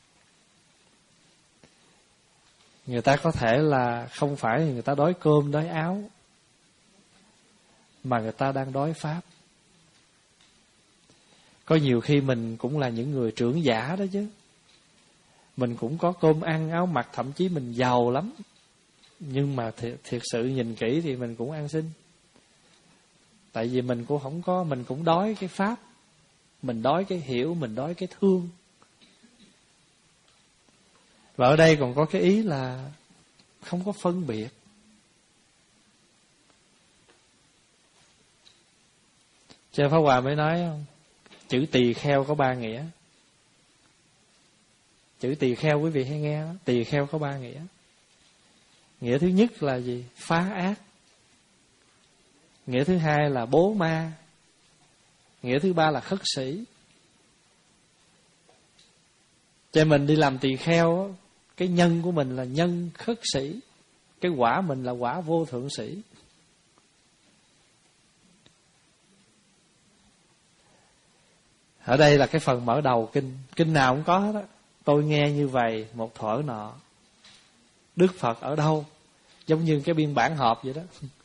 Người ta có thể là không phải người ta đói cơm, đói áo, mà người ta đang đói pháp. Có nhiều khi mình cũng là những người trưởng giả đó chứ. Mình cũng có cơm ăn, áo mặc, thậm chí mình giàu lắm. Nhưng mà thiệt, thiệt sự nhìn kỹ thì mình cũng ăn xin. Tại vì mình cũng không có, mình cũng đói cái pháp, mình đói cái hiểu, mình đói cái thương. Và ở đây còn có cái ý là không có phân biệt. Cho Pháp Hòa mới nói không? Chữ tỳ kheo có ba nghĩa. Chữ tỳ kheo quý vị hay nghe đó. Tỳ kheo có ba nghĩa. Nghĩa thứ nhất là gì? Phá ác. Nghĩa thứ hai là bố ma. Nghĩa thứ ba là khất sĩ. Cho mình đi làm tỳ kheo, cái nhân của mình là nhân khất sĩ, cái quả mình là quả vô thượng sĩ. Ở đây là cái phần mở đầu kinh. Kinh nào cũng có hết á. Tôi nghe như vậy một thuở nọ. Đức Phật ở đâu? Giống như cái biên bản họp vậy đó.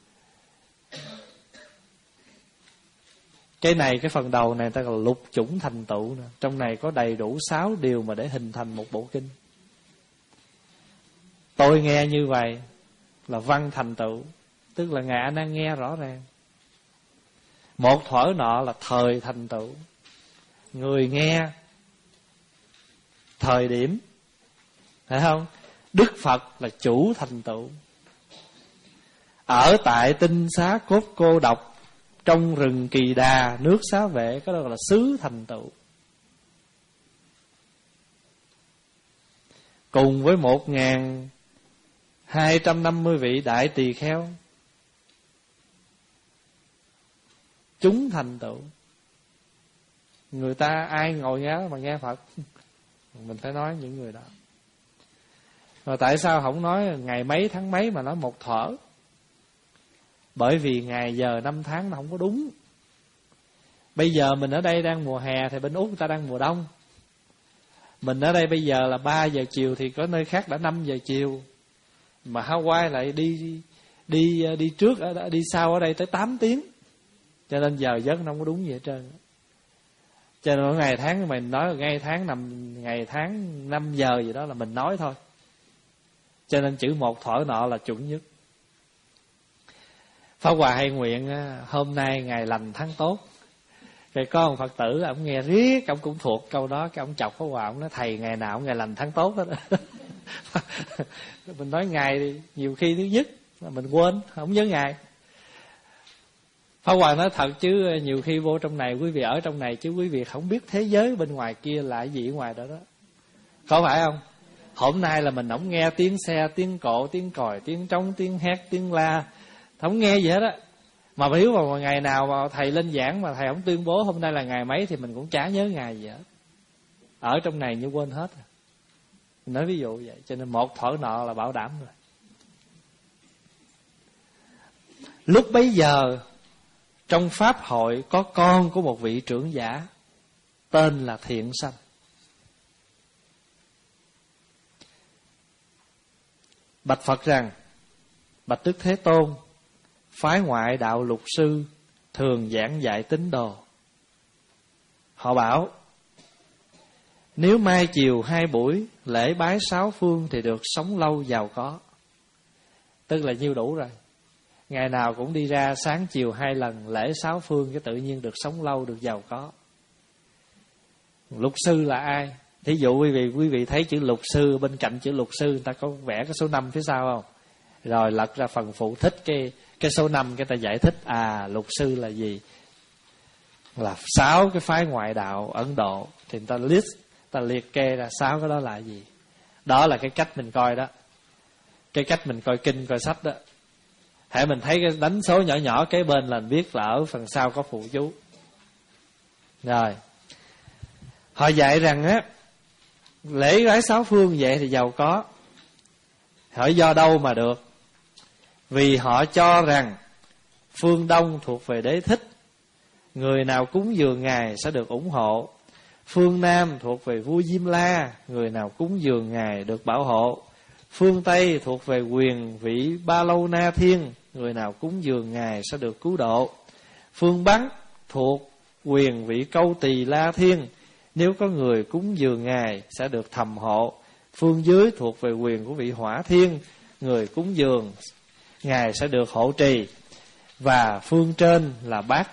Cái này, cái phần đầu này ta gọi là lục chủng thành tựu nè. Trong này có đầy đủ sáu điều mà để hình thành một bộ kinh. Tôi nghe như vậy là văn thành tựu, tức là Ngài A Nan nghe rõ ràng. Một thuở nọ là thời thành tựu, người nghe thời điểm, phải không? Đức Phật là chủ thành tựu. Ở tại tinh xá cốt cô độc trong rừng Kỳ Đà, nước Xá Vệ, cái đó là xứ thành tựu. Cùng với một ngàn hai trăm năm mươi vị đại tỳ kheo, chúng thành tựu. Người ta ai ngồi nghe mà nghe Phật, mình phải nói những người đó. Mà tại sao không nói ngày mấy tháng mấy mà nói một thuở? Bởi vì ngày giờ năm tháng nó không có đúng. Bây giờ mình ở đây đang mùa hè thì bên Úc người ta đang mùa đông. Mình ở đây bây giờ là ba giờ chiều thì có nơi khác đã năm giờ chiều. Mà Hawaii lại đi đi đi trước đi sau ở đây tới tám tiếng. Cho nên giờ giấc nó không có đúng gì hết trơn. Cho nên ngày tháng mình nói là ngày tháng năm ngày tháng năm giờ gì đó là mình nói thôi. Cho nên chữ một thuở nọ là chuẩn nhất. Pháp Hòa hay nguyện hôm nay ngày lành tháng tốt. Rồi có một Phật tử ông nghe riết, ông cũng thuộc câu đó, cái ông chọc Pháp Hòa, ông nói thầy ngày nào cũng ngày lành tháng tốt hết. Mình nói ngày đi, nhiều khi thứ nhất là mình quên, không nhớ ngày. Pháp Hòa nói thật chứ nhiều khi vô trong này, quý vị ở trong này chứ quý vị không biết thế giới bên ngoài kia là gì ở ngoài đó đó. Có phải không? Hôm nay là mình không nghe tiếng xe, tiếng cộ, tiếng còi, tiếng trống, tiếng hét, tiếng la, không nghe gì hết á. Mà nếu mà ngày nào mà thầy lên giảng mà thầy không tuyên bố hôm nay là ngày mấy thì mình cũng chả nhớ ngày gì hết. Ở trong này như quên hết. Mình nói ví dụ vậy. Cho nên một thuở nọ là bảo đảm rồi. Lúc bấy giờ trong pháp hội có con của một vị trưởng giả. tên là thiện sanh. Bạch Phật rằng: bạch Đức Thế Tôn, phái ngoại đạo lục sư thường giảng dạy tín đồ. Họ bảo: nếu mai chiều hai buổi lễ bái sáu phương thì được sống lâu giàu có. Tức là nhiêu đủ rồi. Ngày nào cũng đi ra sáng chiều hai lần lễ sáu phương, cái tự nhiên được sống lâu, được giàu có. Lục sư là ai? Thí dụ quý vị quý vị thấy chữ lục sư, bên cạnh chữ lục sư người ta có vẽ cái số năm phía sau không? Rồi lật ra phần phụ thích cái cái số năm, cái ta giải thích à lục sư là gì? Là sáu cái phái ngoại đạo Ấn Độ, thì người ta list, ta liệt kê ra sáu cái đó là gì. Đó là cái cách mình coi đó. Cái cách mình coi kinh, coi sách đó. Hãy mình thấy cái đánh số nhỏ nhỏ kế bên là mình biết là ở phần sau có phụ chú. Rồi họ dạy rằng á, lễ bái sáu phương vậy thì giàu có. Hỏi do đâu mà được? Vì họ cho rằng phương Đông thuộc về Đế Thích, người nào cúng dường Ngài sẽ được ủng hộ. Phương Nam thuộc về vua Diêm La, người nào cúng dường Ngài được bảo hộ. Phương Tây thuộc về quyền vị Ba Lâu Na Thiên, người nào cúng dường Ngài sẽ được cứu độ. Phương Bắc thuộc quyền vị Câu Tỳ La Thiên, nếu có người cúng dường Ngài sẽ được thầm hộ. Phương dưới thuộc về quyền của vị Hỏa Thiên, người cúng dường Ngài sẽ được hộ trì. Và phương trên là bát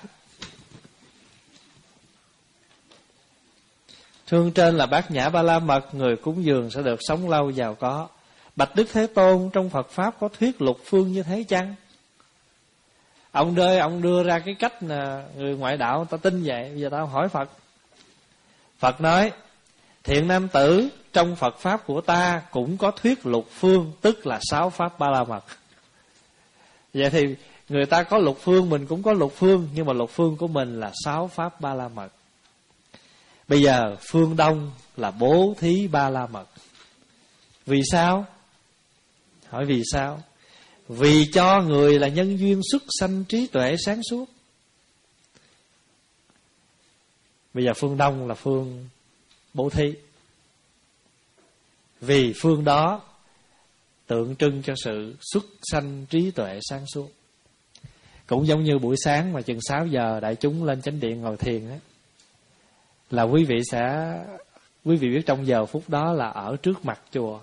Phương trên là bát nhã ba la mật, người cúng dường sẽ được sống lâu giàu có. Bạch Đức Thế Tôn, trong Phật Pháp có thuyết lục phương như thế chăng? Ông đưa, ông đưa ra cái cách là người ngoại đạo ta tin vậy. Bây giờ tao hỏi Phật. Phật nói: thiện nam tử, trong Phật Pháp của ta cũng có thuyết lục phương, tức là sáu Pháp ba la mật. Vậy thì người ta có lục phương, mình cũng có lục phương, nhưng mà lục phương của mình là sáu Pháp ba la mật. Bây giờ phương Đông là bố thí ba la mật. Vì sao? Hỏi vì sao? Vì cho người là nhân duyên xuất sanh trí tuệ sáng suốt. Bây giờ phương Đông là phương bố thí. Vì phương đó tượng trưng cho sự xuất sanh trí tuệ sáng suốt. Cũng giống như buổi sáng mà chừng sáu giờ đại chúng lên chánh điện ngồi thiền á, là quý vị sẽ quý vị biết trong giờ phút đó là ở trước mặt chùa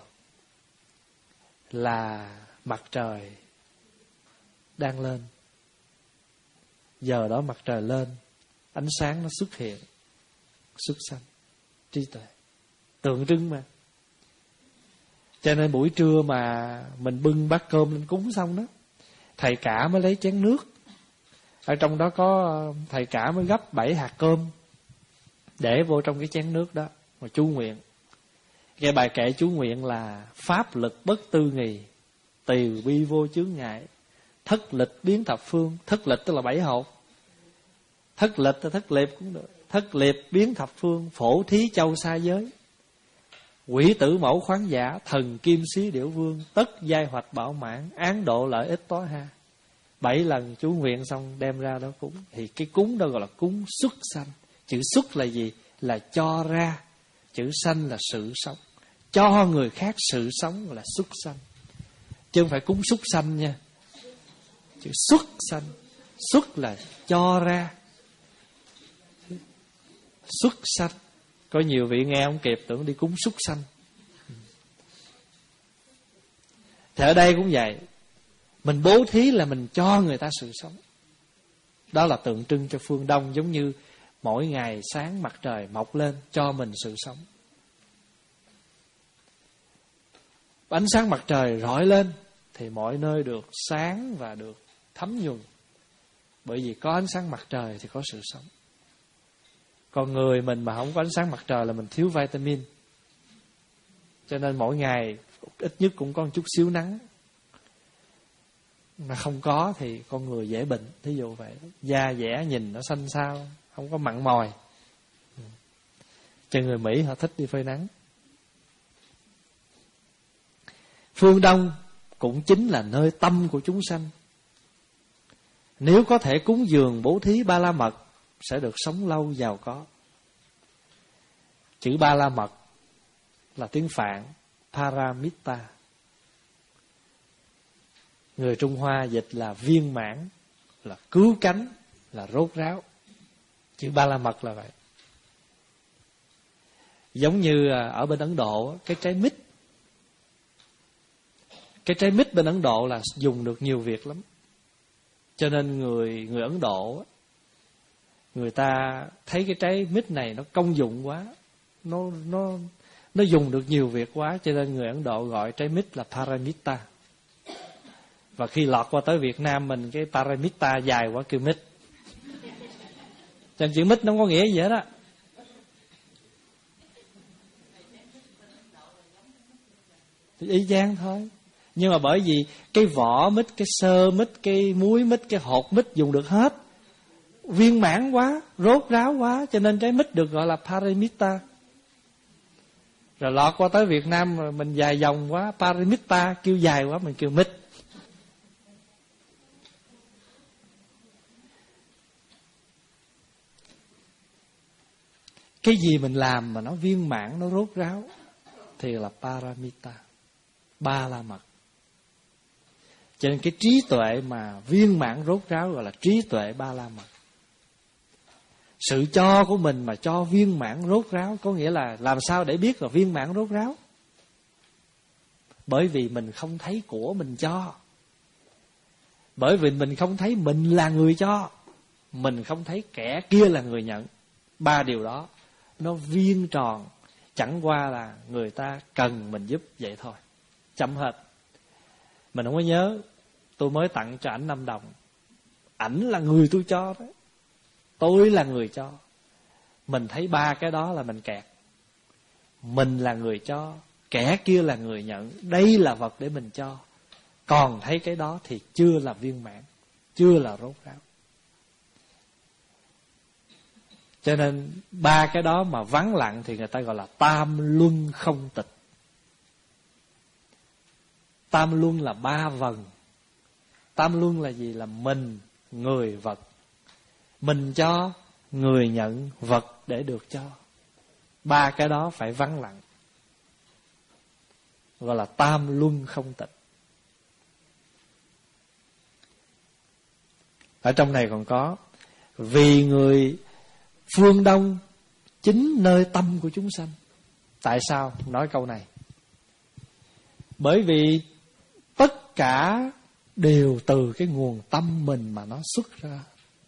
là mặt trời đang lên. Giờ đó mặt trời lên, ánh sáng nó xuất hiện, xuất sanh trí tuệ, tượng trưng mà. Cho nên buổi trưa mà mình bưng bát cơm lên cúng xong đó, thầy cả mới lấy chén nước, ở trong đó có thầy cả mới gấp bảy hạt cơm để vô trong cái chén nước đó mà chú nguyện. Cái bài kệ chú nguyện là: pháp lực bất tư nghì, tiều bi vô chướng ngại, thất lịch biến thập phương. Thất lịch tức là bảy hột, thất lịch là thất liệt cũng được. Thất liệt biến thập phương, phổ thí châu xa giới, quỷ tử mẫu khoáng giả, thần kim xí điểu vương, tất giai hoạch bảo mãn, án độ lợi ích tối ha. Bảy lần chú nguyện xong đem ra đó cúng. Thì cái cúng đó gọi là cúng xuất sanh. Chữ xuất là gì? Là cho ra. Chữ sanh là sự sống. Cho người khác sự sống gọi là xuất sanh, chứ không phải cúng xuất sanh nha. Chữ xuất sanh, xuất là cho ra, xuất sanh. Có nhiều vị nghe không kịp tưởng đi cúng xuất sanh. Thì ở đây cũng vậy. Mình bố thí là mình cho người ta sự sống. Đó là tượng trưng cho phương Đông. Giống như mỗi ngày sáng mặt trời mọc lên cho mình sự sống. Ánh sáng mặt trời rọi lên thì mọi nơi được sáng và được thấm nhuần. Bởi vì có ánh sáng mặt trời thì có sự sống. Con người mình mà không có ánh sáng mặt trời là mình thiếu vitamin. Cho nên mỗi ngày ít nhất cũng có một chút xíu nắng. Mà không có thì con người dễ bệnh. Thí dụ vậy, da dẻ nhìn nó xanh xao, không có mặn mòi. Cho người Mỹ họ thích đi phơi nắng. Phương Đông cũng chính là nơi tâm của chúng sanh. Nếu có thể cúng dường bố thí ba la mật sẽ được sống lâu giàu có. Chữ Ba La Mật là tiếng Phạn, Paramitta. Người Trung Hoa dịch là viên mãn, là cứu cánh, là rốt ráo. Chữ Ba La Mật là vậy. Giống như ở bên Ấn Độ, cái trái mít. Cái trái mít bên Ấn Độ là dùng được nhiều việc lắm. Cho nên người người Ấn Độ, người ta thấy cái trái mít này nó công dụng quá, nó nó nó dùng được nhiều việc quá, cho nên người Ấn Độ gọi trái mít là Paramitta. Và khi lọt qua tới Việt Nam mình, cái Paramitta dài quá kêu mít. Cho nên chữ mít nó không có nghĩa gì hết á. Y chang thôi. Nhưng mà bởi vì cái vỏ mít, cái sơ mít, cái muối mít, cái hột mít dùng được hết, viên mãn quá, rốt ráo quá, cho nên trái mít được gọi là Paramitta. Rồi lọt qua tới Việt Nam rồi mình dài dòng quá, Paramitta kêu dài quá mình kêu mít. Cái gì mình làm mà nó viên mãn, nó rốt ráo thì là Paramitta, Ba La Mật. Cho nên cái trí tuệ mà viên mãn rốt ráo gọi là trí tuệ Ba La Mật. Sự cho của mình mà cho viên mãn rốt ráo, có nghĩa là làm sao để biết là viên mãn rốt ráo? Bởi vì mình không thấy của mình cho. Bởi vì mình không thấy mình là người cho. Mình không thấy kẻ kia là người nhận. Ba điều đó nó viên tròn, chẳng qua là người ta cần mình giúp vậy thôi. Chậm hết. Mình không có nhớ, tôi mới tặng cho ảnh năm đồng. Ảnh là người tôi cho đó, tôi là người cho. Mình thấy ba cái đó là mình kẹt. Mình là người cho, kẻ kia là người nhận. Đây là vật để mình cho. Còn thấy cái đó thì chưa là viên mãn, chưa là rốt ráo. Cho nên ba cái đó mà vắng lặng thì người ta gọi là tam luân không tịch. Tam luân là ba vần. Tam luân là gì? Là mình, người, vật. Mình cho, người nhận, vật để được cho. Ba cái đó phải vắng lặng, gọi là tam luân không tịch. Ở trong này còn có: vì người phương Đông chính nơi tâm của chúng sanh. Tại sao nói câu này? Bởi vì tất cả đều từ cái nguồn tâm mình mà nó xuất ra.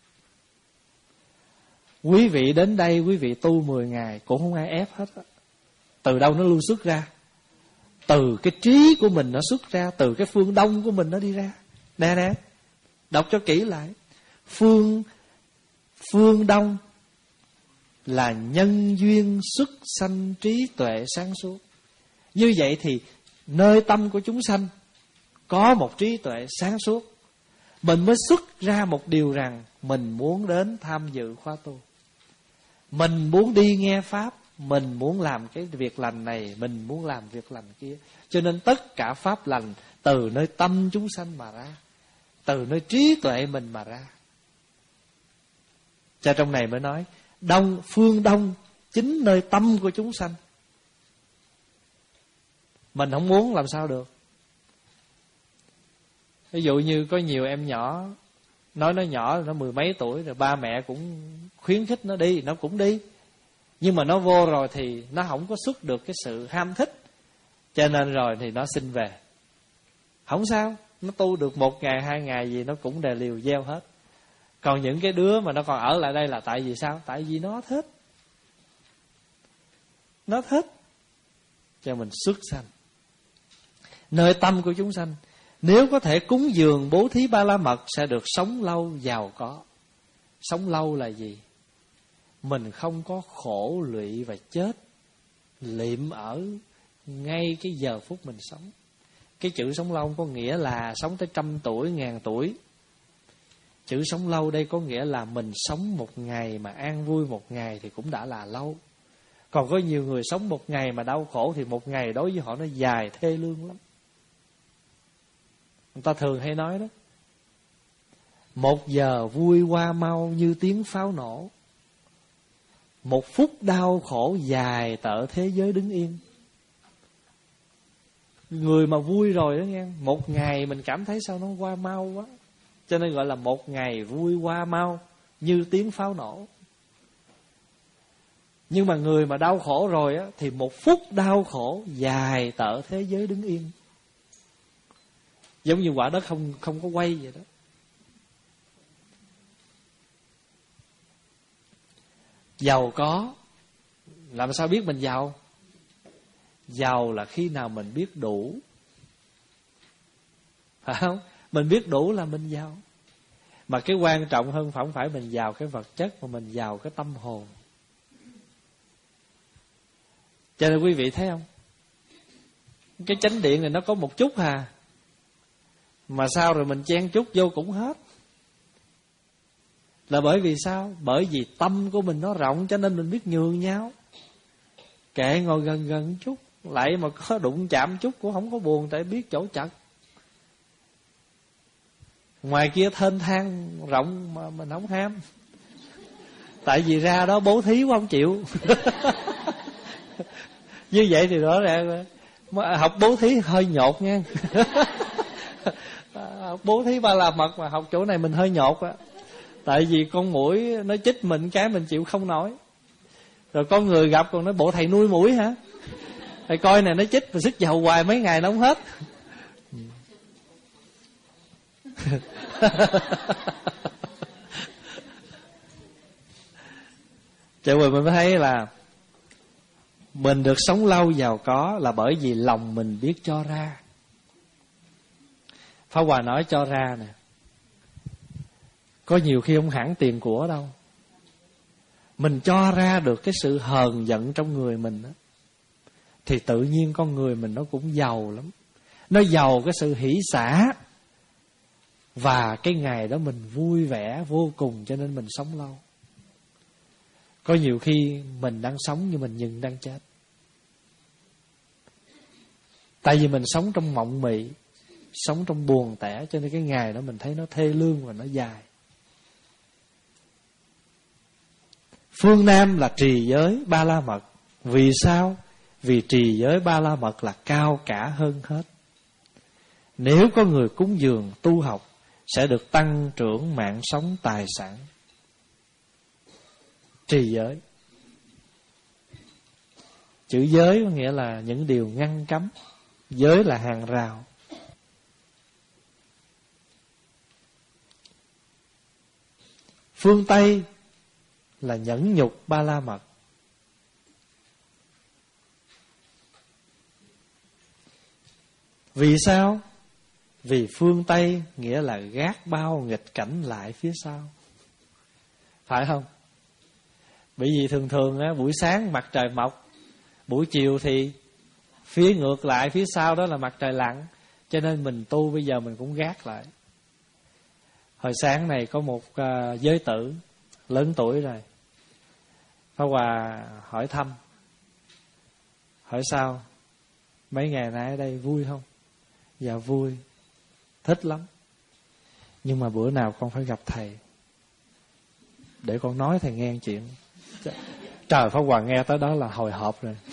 Quý vị đến đây, quý vị tu mười ngày cũng không ai ép hết. Từ đâu nó lưu xuất ra? Từ cái trí của mình nó xuất ra, từ cái phương Đông của mình nó đi ra. Nè nè, đọc cho kỹ lại. Phương Phương Đông là nhân duyên xuất sanh trí tuệ sáng suốt. Như vậy thì nơi tâm của chúng sanh có một trí tuệ sáng suốt, mình mới xuất ra một điều rằng mình muốn đến tham dự khóa tu, mình muốn đi nghe pháp, mình muốn làm cái việc lành này, mình muốn làm việc lành kia. Cho nên tất cả pháp lành từ nơi tâm chúng sanh mà ra, từ nơi trí tuệ mình mà ra. Cho trong này mới nói Đông, phương Đông chính nơi tâm của chúng sanh. Mình không muốn làm sao được. Ví dụ như có nhiều em nhỏ, nói nó nhỏ, nó mười mấy tuổi rồi, ba mẹ cũng khuyến khích nó đi, nó cũng đi. Nhưng mà nó vô rồi thì nó không có xuất được cái sự ham thích, cho nên rồi thì nó xin về. Không sao, nó tu được một ngày, hai ngày gì nó cũng đề liều gieo hết. Còn những cái đứa mà nó còn ở lại đây là tại vì sao? Tại vì nó thích. Nó thích cho mình xuất sanh. Nơi tâm của chúng sanh, nếu có thể cúng dường bố thí ba la mật sẽ được sống lâu giàu có. Sống lâu là gì? Mình không có khổ lụy và chết liệm ở ngay cái giờ phút mình sống. Cái chữ sống lâu có nghĩa là sống tới trăm tuổi, ngàn tuổi. Chữ sống lâu đây có nghĩa là mình sống một ngày mà an vui một ngày thì cũng đã là lâu. Còn có nhiều người sống một ngày mà đau khổ thì một ngày đối với họ nó dài thê lương lắm. Người ta thường hay nói đó, một giờ vui qua mau như tiếng pháo nổ, Một phút đau khổ dài tợ thế giới đứng yên. Người mà vui rồi đó nghe, một ngày mình cảm thấy sao nó qua mau quá, cho nên gọi là một ngày vui qua mau như tiếng pháo nổ. Nhưng mà người mà đau khổ rồi á, thì một phút đau khổ dài tợ thế giới đứng yên. Giống như quả đất không không có quay vậy đó. Giàu có, làm sao biết mình giàu? Giàu là khi nào mình biết đủ, phải không? Mình biết đủ là mình giàu. Mà cái quan trọng hơn không phải mình giàu cái vật chất, mà mình giàu cái tâm hồn. Cho nên quý vị thấy không, cái chánh điện này nó có một chút hà, mà sao rồi mình chen chút vô cũng hết. Là bởi vì sao? Bởi vì tâm của mình nó rộng, cho nên mình biết nhường nhau. Kệ ngồi gần gần chút, lại mà có đụng chạm chút cũng không có buồn, tại biết chỗ chật. Ngoài kia thênh thang rộng mà mình không ham, tại vì ra đó bố thí quá không chịu. Như vậy thì rõ ràng học bố thí hơi nhột nha. Học bố thí Ba La Mật mà học chỗ này mình hơi nhột á. Tại vì con muỗi nó chích mình cái mình chịu không nổi. Rồi có người gặp còn nói bộ thầy nuôi muỗi hả? Thầy coi này nó chích mà sức dầu hoài mấy ngày nó không hết. Cho nên mình mới thấy là mình được sống lâu giàu có là bởi vì lòng mình biết cho ra. Pháp Hòa nói cho ra nè, có nhiều khi không hẳn tiền của đâu, mình cho ra được cái sự hờn giận trong người mình đó, thì tự nhiên con người mình nó cũng giàu lắm. Nó giàu cái sự hỷ xả. Và cái ngày đó mình vui vẻ vô cùng, cho nên mình sống lâu. Có nhiều khi mình đang sống nhưng mình nhìn đang chết. Tại vì mình sống trong mộng mị, sống trong buồn tẻ, cho nên cái ngày đó mình thấy nó thê lương và nó dài. Phương Nam là trì giới Ba La Mật. Vì sao? Vì trì giới Ba La Mật là cao cả hơn hết. Nếu có người cúng dường tu học, sẽ được tăng trưởng mạng sống tài sản. Trì giới, chữ giới có nghĩa là những điều ngăn cấm. Giới là hàng rào. Phương Tây là nhẫn nhục Ba La Mật. Vì sao? Vì phương Tây nghĩa là gác bao nghịch cảnh lại phía sau. Phải không? Bởi vì thường thường á, buổi sáng mặt trời mọc, buổi chiều thì phía ngược lại, phía sau đó là mặt trời lặn. Cho nên mình tu bây giờ mình cũng gác lại. Hồi sáng này có một uh, giới tử lớn tuổi rồi, Pháp Hòa hỏi thăm. Hỏi sao? Mấy ngày nay ở đây vui không? Dạ vui, thích lắm. Nhưng mà bữa nào con phải gặp thầy, để con nói thầy nghe chuyện. Trời, Pháp Hòa nghe tới đó là hồi hộp rồi.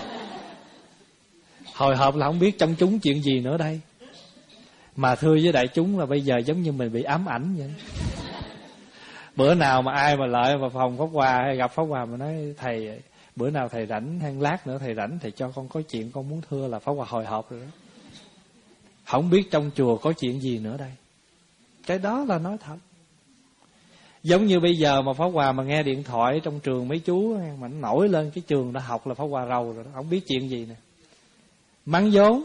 Hồi hộp là không biết trong chúng chuyện gì nữa đây. Mà thưa với đại chúng là bây giờ giống như mình bị ám ảnh vậy. Bữa nào mà ai mà lại vào phòng Pháp Hòa hay gặp Pháp Hòa mà nói thầy, bữa nào thầy rảnh hay lát nữa thầy rảnh thì cho con có chuyện con muốn thưa, là Pháp Hòa hồi hộp rồi đó. Không biết trong chùa có chuyện gì nữa đây. Cái đó là nói thật. Giống như bây giờ mà Pháp Hòa mà nghe điện thoại trong trường mấy chú mà nó nổi lên cái trường đã học là Pháp Hòa rầu rồi đó. Không biết chuyện gì nè. Mắng vốn.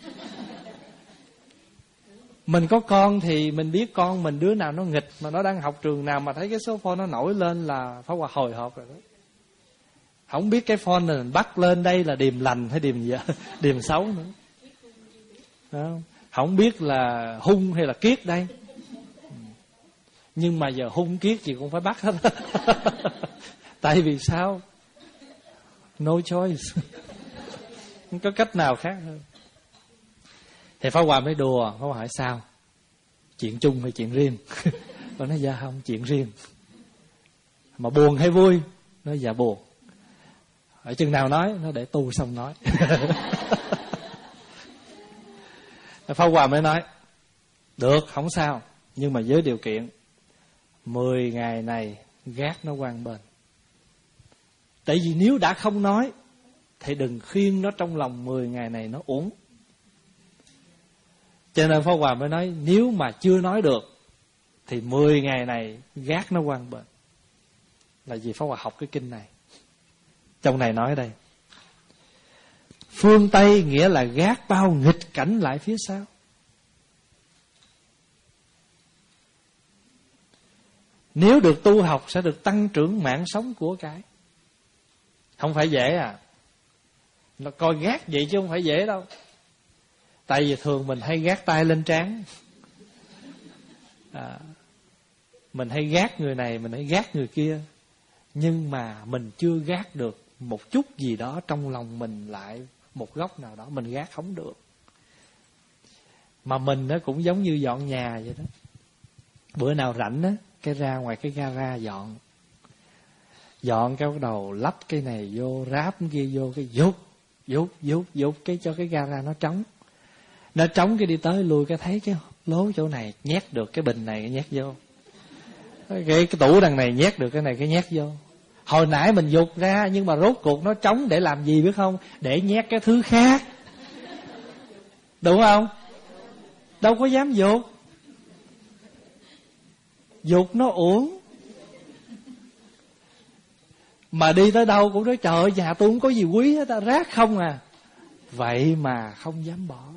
Mình có con thì mình biết con mình đứa nào nó nghịch, mà nó đang học trường nào mà thấy cái số phone nó nổi lên là Pháp Hòa hồi hộp rồi đó. Không biết cái phone này mình bắt lên đây là điềm lành hay điềm điềm xấu nữa. Không? Không biết là hung hay là kiết đây. Nhưng mà giờ hung kiết gì cũng phải bắt hết. Tại vì sao? No choice. Không có cách nào khác hơn. Thì Pháp Hòa mới đùa. Pháp Hòa hỏi sao? Chuyện chung hay chuyện riêng? Nó nói dạ không, chuyện riêng. Mà buồn hay vui? Nói dạ buồn. Ở chừng nào nói? Nó để tu xong nói. Pháp Hòa mới nói được, không sao, nhưng mà với điều kiện mười ngày này gác nó qua bên. Tại vì nếu đã không nói thì đừng khiêng nó trong lòng mười ngày này nó uổng. Cho nên Pháp Hòa mới nói nếu mà chưa nói được thì mười ngày này gác nó qua bên. Là vì Pháp Hòa học cái kinh này. Trong này nói đây, phương Tây nghĩa là gác bao nghịch cảnh lại phía sau. Nếu được tu học sẽ được tăng trưởng mạng sống của cái. Không phải dễ à. Nó coi gác vậy chứ không phải dễ đâu. Tại vì thường mình hay gác tay lên trán. À, mình hay gác người này, mình hay gác người kia. Nhưng mà mình chưa gác được một chút gì đó trong lòng mình lại một góc nào đó, mình gác không được. Mà mình nó cũng giống như dọn nhà vậy đó. Bữa nào rảnh á, cái ra ngoài cái gara dọn. Dọn cái bắt đầu lắp cái này vô, ráp cái kia vô, cái dút, dút, dút, dút, cái cho cái gara nó trống. Nó trống cái đi tới lui cái thấy cái lố chỗ này nhét được cái bình này cái nhét vô. Cái, cái tủ đằng này nhét được cái này cái nhét vô. Hồi nãy mình dục ra nhưng mà rốt cuộc nó trống để làm gì biết không? Để nhét cái thứ khác. Đúng không? Đâu có dám dục. Dục nó uổng. Mà đi tới đâu cũng nói trời ơi nhà tôi không có gì quý hết, ta rác không à. Vậy mà không dám bỏ.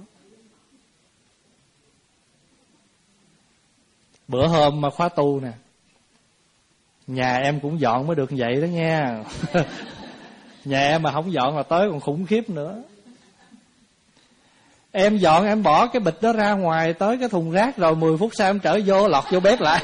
Bữa hôm mà khóa tu nè, nhà em cũng dọn mới được vậy đó nha. Nhà em mà không dọn là tới còn khủng khiếp nữa. Em dọn em bỏ cái bịch đó ra ngoài, tới cái thùng rác rồi mười phút sau em trở vô lọt vô bếp lại.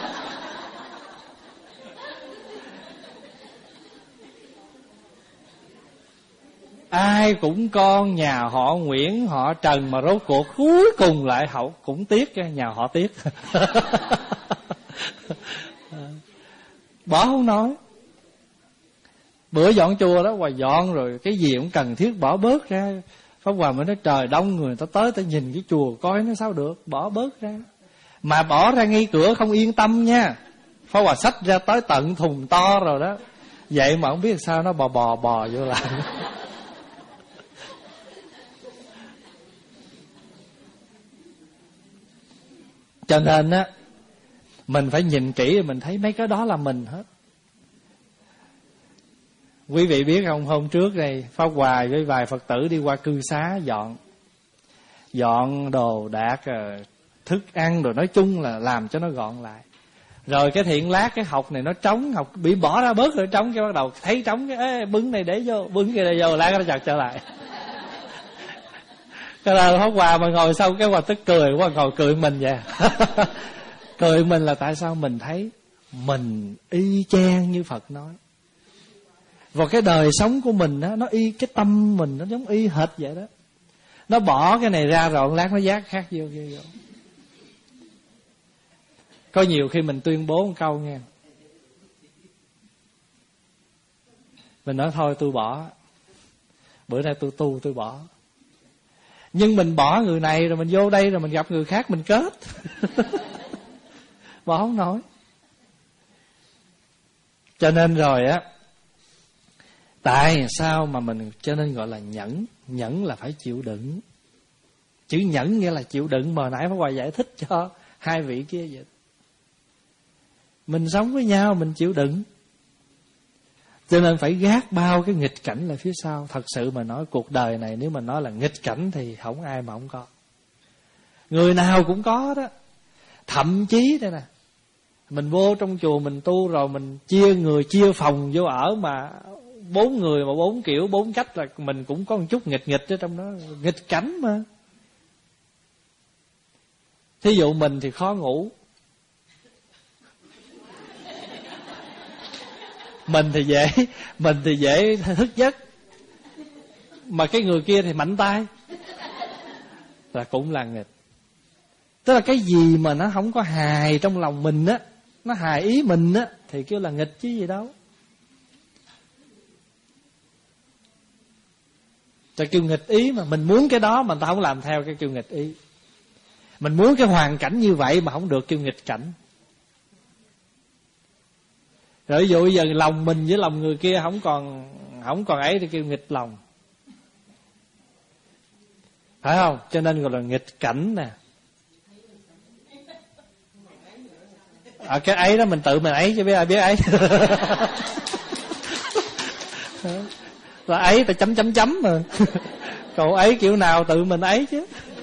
Ai cũng con nhà họ Nguyễn, họ Trần, mà rốt cuộc cuối cùng lại hậu cũng tiếc nhà họ Tiếc. Bỏ không nói. Bữa dọn chùa đó, Hòa dọn rồi cái gì cũng cần thiết bỏ bớt ra. Pháp Hòa mới nói trời đông người ta tới ta nhìn cái chùa coi nó sao được, bỏ bớt ra. Mà bỏ ra ngay cửa không yên tâm nha. Pháp Hòa xách ra tới tận thùng to rồi đó. Vậy mà không biết sao nó bò bò bò vô lại. Cho nên á, mình phải nhìn kỹ, mình thấy mấy cái đó là mình hết. Quý vị biết không, hôm trước đây Pháp Hòa với vài Phật tử đi qua cư xá dọn Dọn đồ đạc, thức ăn rồi, nói chung là làm cho nó gọn lại. Rồi cái thiện lát cái học này nó trống, học bị bỏ ra bớt rồi trống, cái bắt đầu thấy trống cái ê, bưng này để vô, bưng cái này vô, lát nó chặt trở lại. Cái là Pháp Hòa mà ngồi sau cái Hòa tức cười quá, ngồi cười mình vậy. Cười mình là tại sao mình thấy mình y chang như Phật nói. Và cái đời sống của mình đó, nó y, cái tâm mình nó giống y hệt vậy đó. Nó bỏ cái này ra rồi lát nó giác khác vô, vô, vô. Có nhiều khi mình tuyên bố một câu nghe, mình nói thôi tôi bỏ, bữa nay tôi tu tôi bỏ. Nhưng mình bỏ người này rồi mình vô đây rồi mình gặp người khác mình kết. Bỏ không nổi. Cho nên rồi á, tại sao mà mình cho nên gọi là nhẫn. Nhẫn là phải chịu đựng. Chữ nhẫn nghĩa là chịu đựng, mà nãy Pháp Hòa giải thích cho hai vị kia vậy. Mình sống với nhau mình chịu đựng. Cho nên phải gác bao cái nghịch cảnh lại phía sau. Thật sự mà nói cuộc đời này nếu mà nói là nghịch cảnh thì không ai mà không có. Người nào cũng có đó. Thậm chí đây nè, mình vô trong chùa mình tu rồi mình chia người chia phòng vô ở mà bốn người mà bốn kiểu bốn cách là mình cũng có một chút nghịch nghịch ở trong đó. Nghịch cảnh mà. Thí dụ mình thì khó ngủ, Mình thì dễ Mình thì dễ thức giấc, mà cái người kia thì mạnh tay, là cũng là nghịch. Tức là cái gì mà nó không có hài trong lòng mình á, nó hài ý mình á, thì kêu là nghịch chứ gì đâu. Ta kêu nghịch ý mà. Mình muốn cái đó mà ta không làm theo, cái kêu nghịch ý. Mình muốn cái hoàn cảnh như vậy mà không được, kêu nghịch cảnh. Rồi ví dụ giờ lòng mình với lòng người kia không còn không còn ấy thì kêu nghịch lòng. Phải không? Cho nên gọi là nghịch cảnh nè. À, cái ấy đó mình tự mình ấy chứ biết ai biết ấy. Là ấy ta chấm chấm chấm mà. Còn ấy kiểu nào tự mình ấy chứ.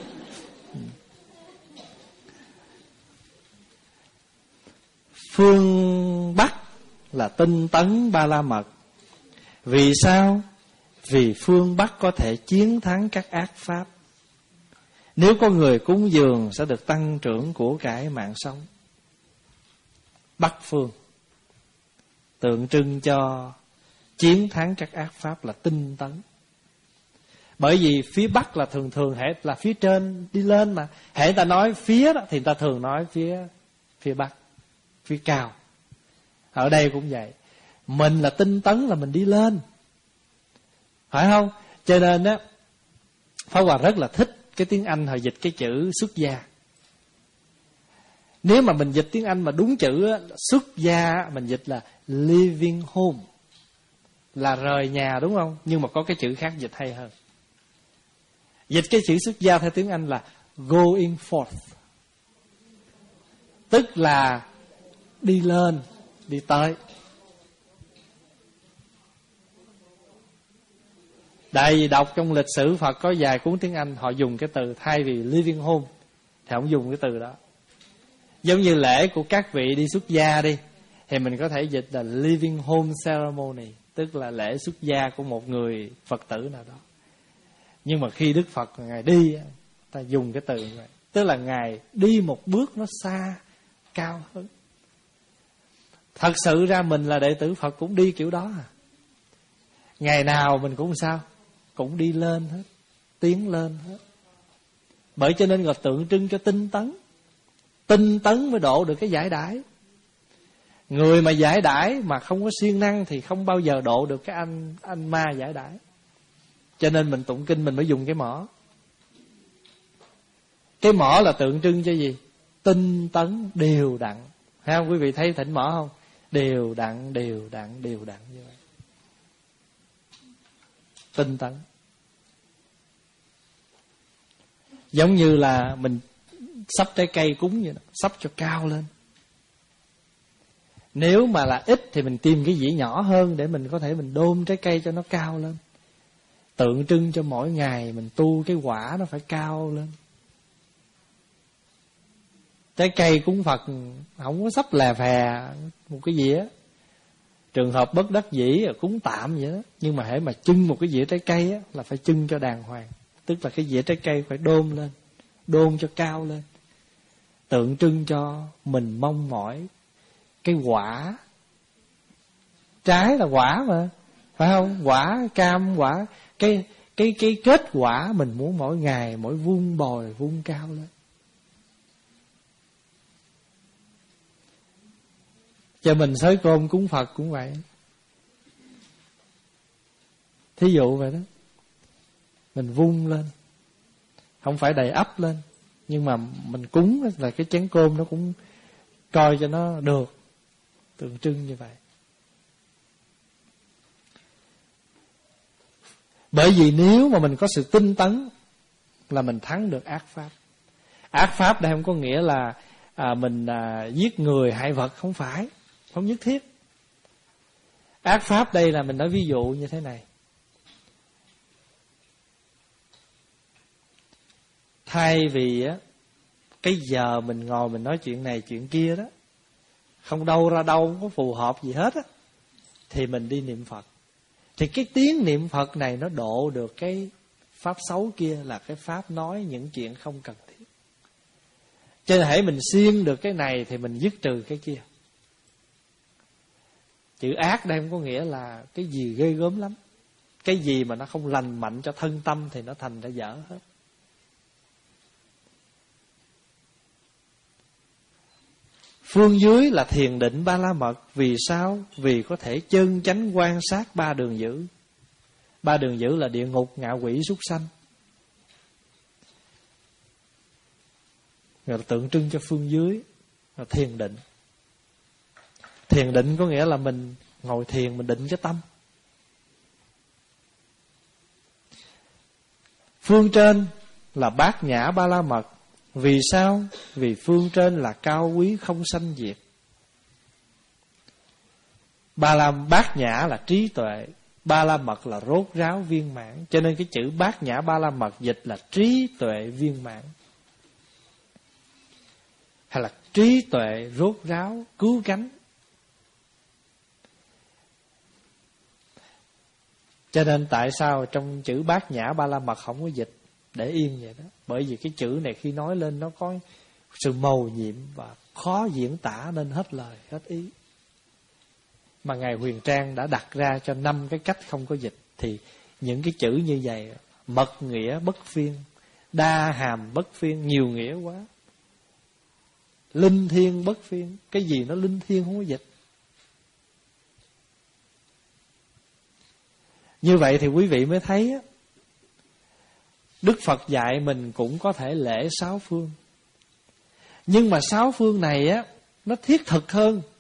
Phương Bắc là tinh tấn Ba La Mật. Vì sao? Vì phương Bắc có thể chiến thắng các ác pháp. Nếu có người cúng dường sẽ được tăng trưởng của cải mạng sống. Bắc phương tượng trưng cho chiến thắng các ác pháp là tinh tấn. Bởi vì phía Bắc là thường thường hệ là phía trên đi lên mà. Hệ ta nói phía đó thì ta thường nói phía phía Bắc, phía cao. Ở đây cũng vậy. Mình là tinh tấn là mình đi lên, phải không? Cho nên á, Pháp Hòa rất là thích cái tiếng Anh họ dịch cái chữ xuất gia. Nếu mà mình dịch tiếng Anh mà đúng chữ á, xuất gia mình dịch là living home, là rời nhà, đúng không? Nhưng mà có cái chữ khác dịch hay hơn. Dịch cái chữ xuất gia theo tiếng Anh là going forth, tức là đi lên, đi tới. Tại vì đọc trong lịch sử Phật có vài cuốn tiếng Anh họ dùng cái từ thay vì living home thì không dùng cái từ đó. Giống như lễ của các vị đi xuất gia đi, thì mình có thể dịch là living home ceremony, tức là lễ xuất gia của một người Phật tử nào đó. Nhưng mà khi Đức Phật Ngài đi, ta dùng cái từ như vậy, tức là Ngài đi một bước nó xa, cao hơn. Thật sự ra mình là đệ tử Phật cũng đi kiểu đó à. Ngày nào mình cũng sao? Cũng đi lên hết, tiến lên hết. Bởi cho nên gọi tượng trưng cho tinh tấn. Tinh tấn mới độ được cái giải đãi. Người mà giải đãi mà không có siêng năng thì không bao giờ độ được cái anh anh ma giải đãi. Cho nên mình tụng kinh mình mới dùng cái mỏ. Cái mỏ là tượng trưng cho gì? Tinh tấn đều đặn. Thấy không? Quý vị thấy thỉnh mỏ không? Đều đặn, đều đặn, đều đặn như vậy. Tinh tấn. Giống như là mình sắp trái cây cúng vậy đó, sắp cho cao lên. Nếu mà là ít thì mình tìm cái dĩa nhỏ hơn để mình có thể mình đôn trái cây cho nó cao lên. Tượng trưng cho mỗi ngày mình tu cái quả nó phải cao lên. Trái cây cúng Phật không có sắp lè phè một cái dĩa. Trường hợp bất đắc dĩ cúng tạm vậy đó. Nhưng mà hễ mà chưng một cái dĩa trái cây á, là phải chưng cho đàng hoàng. Tức là cái dĩa trái cây phải đôn lên, đôn cho cao lên. Tượng trưng cho mình mong mỏi cái quả. Trái là quả mà, phải không? Quả cam, quả cái cái cái kết quả mình muốn mỗi ngày mỗi vun bồi vun cao lên. Cho mình xới cơm cúng Phật cũng vậy. Thí dụ vậy đó. Mình vun lên, không phải đầy ắp lên, nhưng mà mình cúng là cái chén cơm nó cũng coi cho nó được, tượng trưng như vậy. Bởi vì nếu mà mình có sự tinh tấn là mình thắng được ác pháp. Ác pháp đây không có nghĩa là à, mình à, giết người hại vật, không phải, không nhất thiết. Ác pháp đây là mình nói ví dụ như thế này. Thay vì á, cái giờ mình ngồi mình nói chuyện này chuyện kia đó, không đâu ra đâu, không có phù hợp gì hết á, thì mình đi niệm Phật. Thì cái tiếng niệm Phật này nó độ được cái pháp xấu kia, là cái pháp nói những chuyện không cần thiết. Cho nên hãy mình siêng được cái này thì mình dứt trừ cái kia. Chữ ác đây không có nghĩa là cái gì ghê gớm lắm. Cái gì mà nó không lành mạnh cho thân tâm thì nó thành ra dở hết. Phương dưới là thiền định Ba La Mật. Vì sao? Vì có thể chân chánh quan sát ba đường dữ. Ba đường dữ là địa ngục, ngạ quỷ, súc sanh. Rồi tượng trưng cho phương dưới là thiền định. Thiền định có nghĩa là mình ngồi thiền, mình định cái tâm. Phương trên là bát nhã ba la mật. Vì sao? Vì phương trên là cao quý không sanh diệt. Ba la bát nhã là trí tuệ, ba la mật là rốt ráo viên mãn. Cho nên cái chữ bát nhã ba la mật dịch là trí tuệ viên mãn, hay là trí tuệ rốt ráo cứu cánh. Cho nên tại sao trong chữ bát nhã ba la mật không có dịch, để yên vậy đó. Bởi vì cái chữ này khi nói lên nó có sự mầu nhiệm và khó diễn tả nên hết lời, hết ý. Mà Ngài Huyền Trang đã đặt ra cho năm cái cách không có dịch. Thì những cái chữ như vậy, mật nghĩa bất phiên, đa hàm bất phiên, nhiều nghĩa quá. Linh thiêng bất phiên, cái gì nó linh thiêng không có dịch. Như vậy thì quý vị mới thấy á, Đức Phật dạy mình cũng có thể lễ sáu phương. Nhưng mà sáu phương này á, nó thiết thực hơn.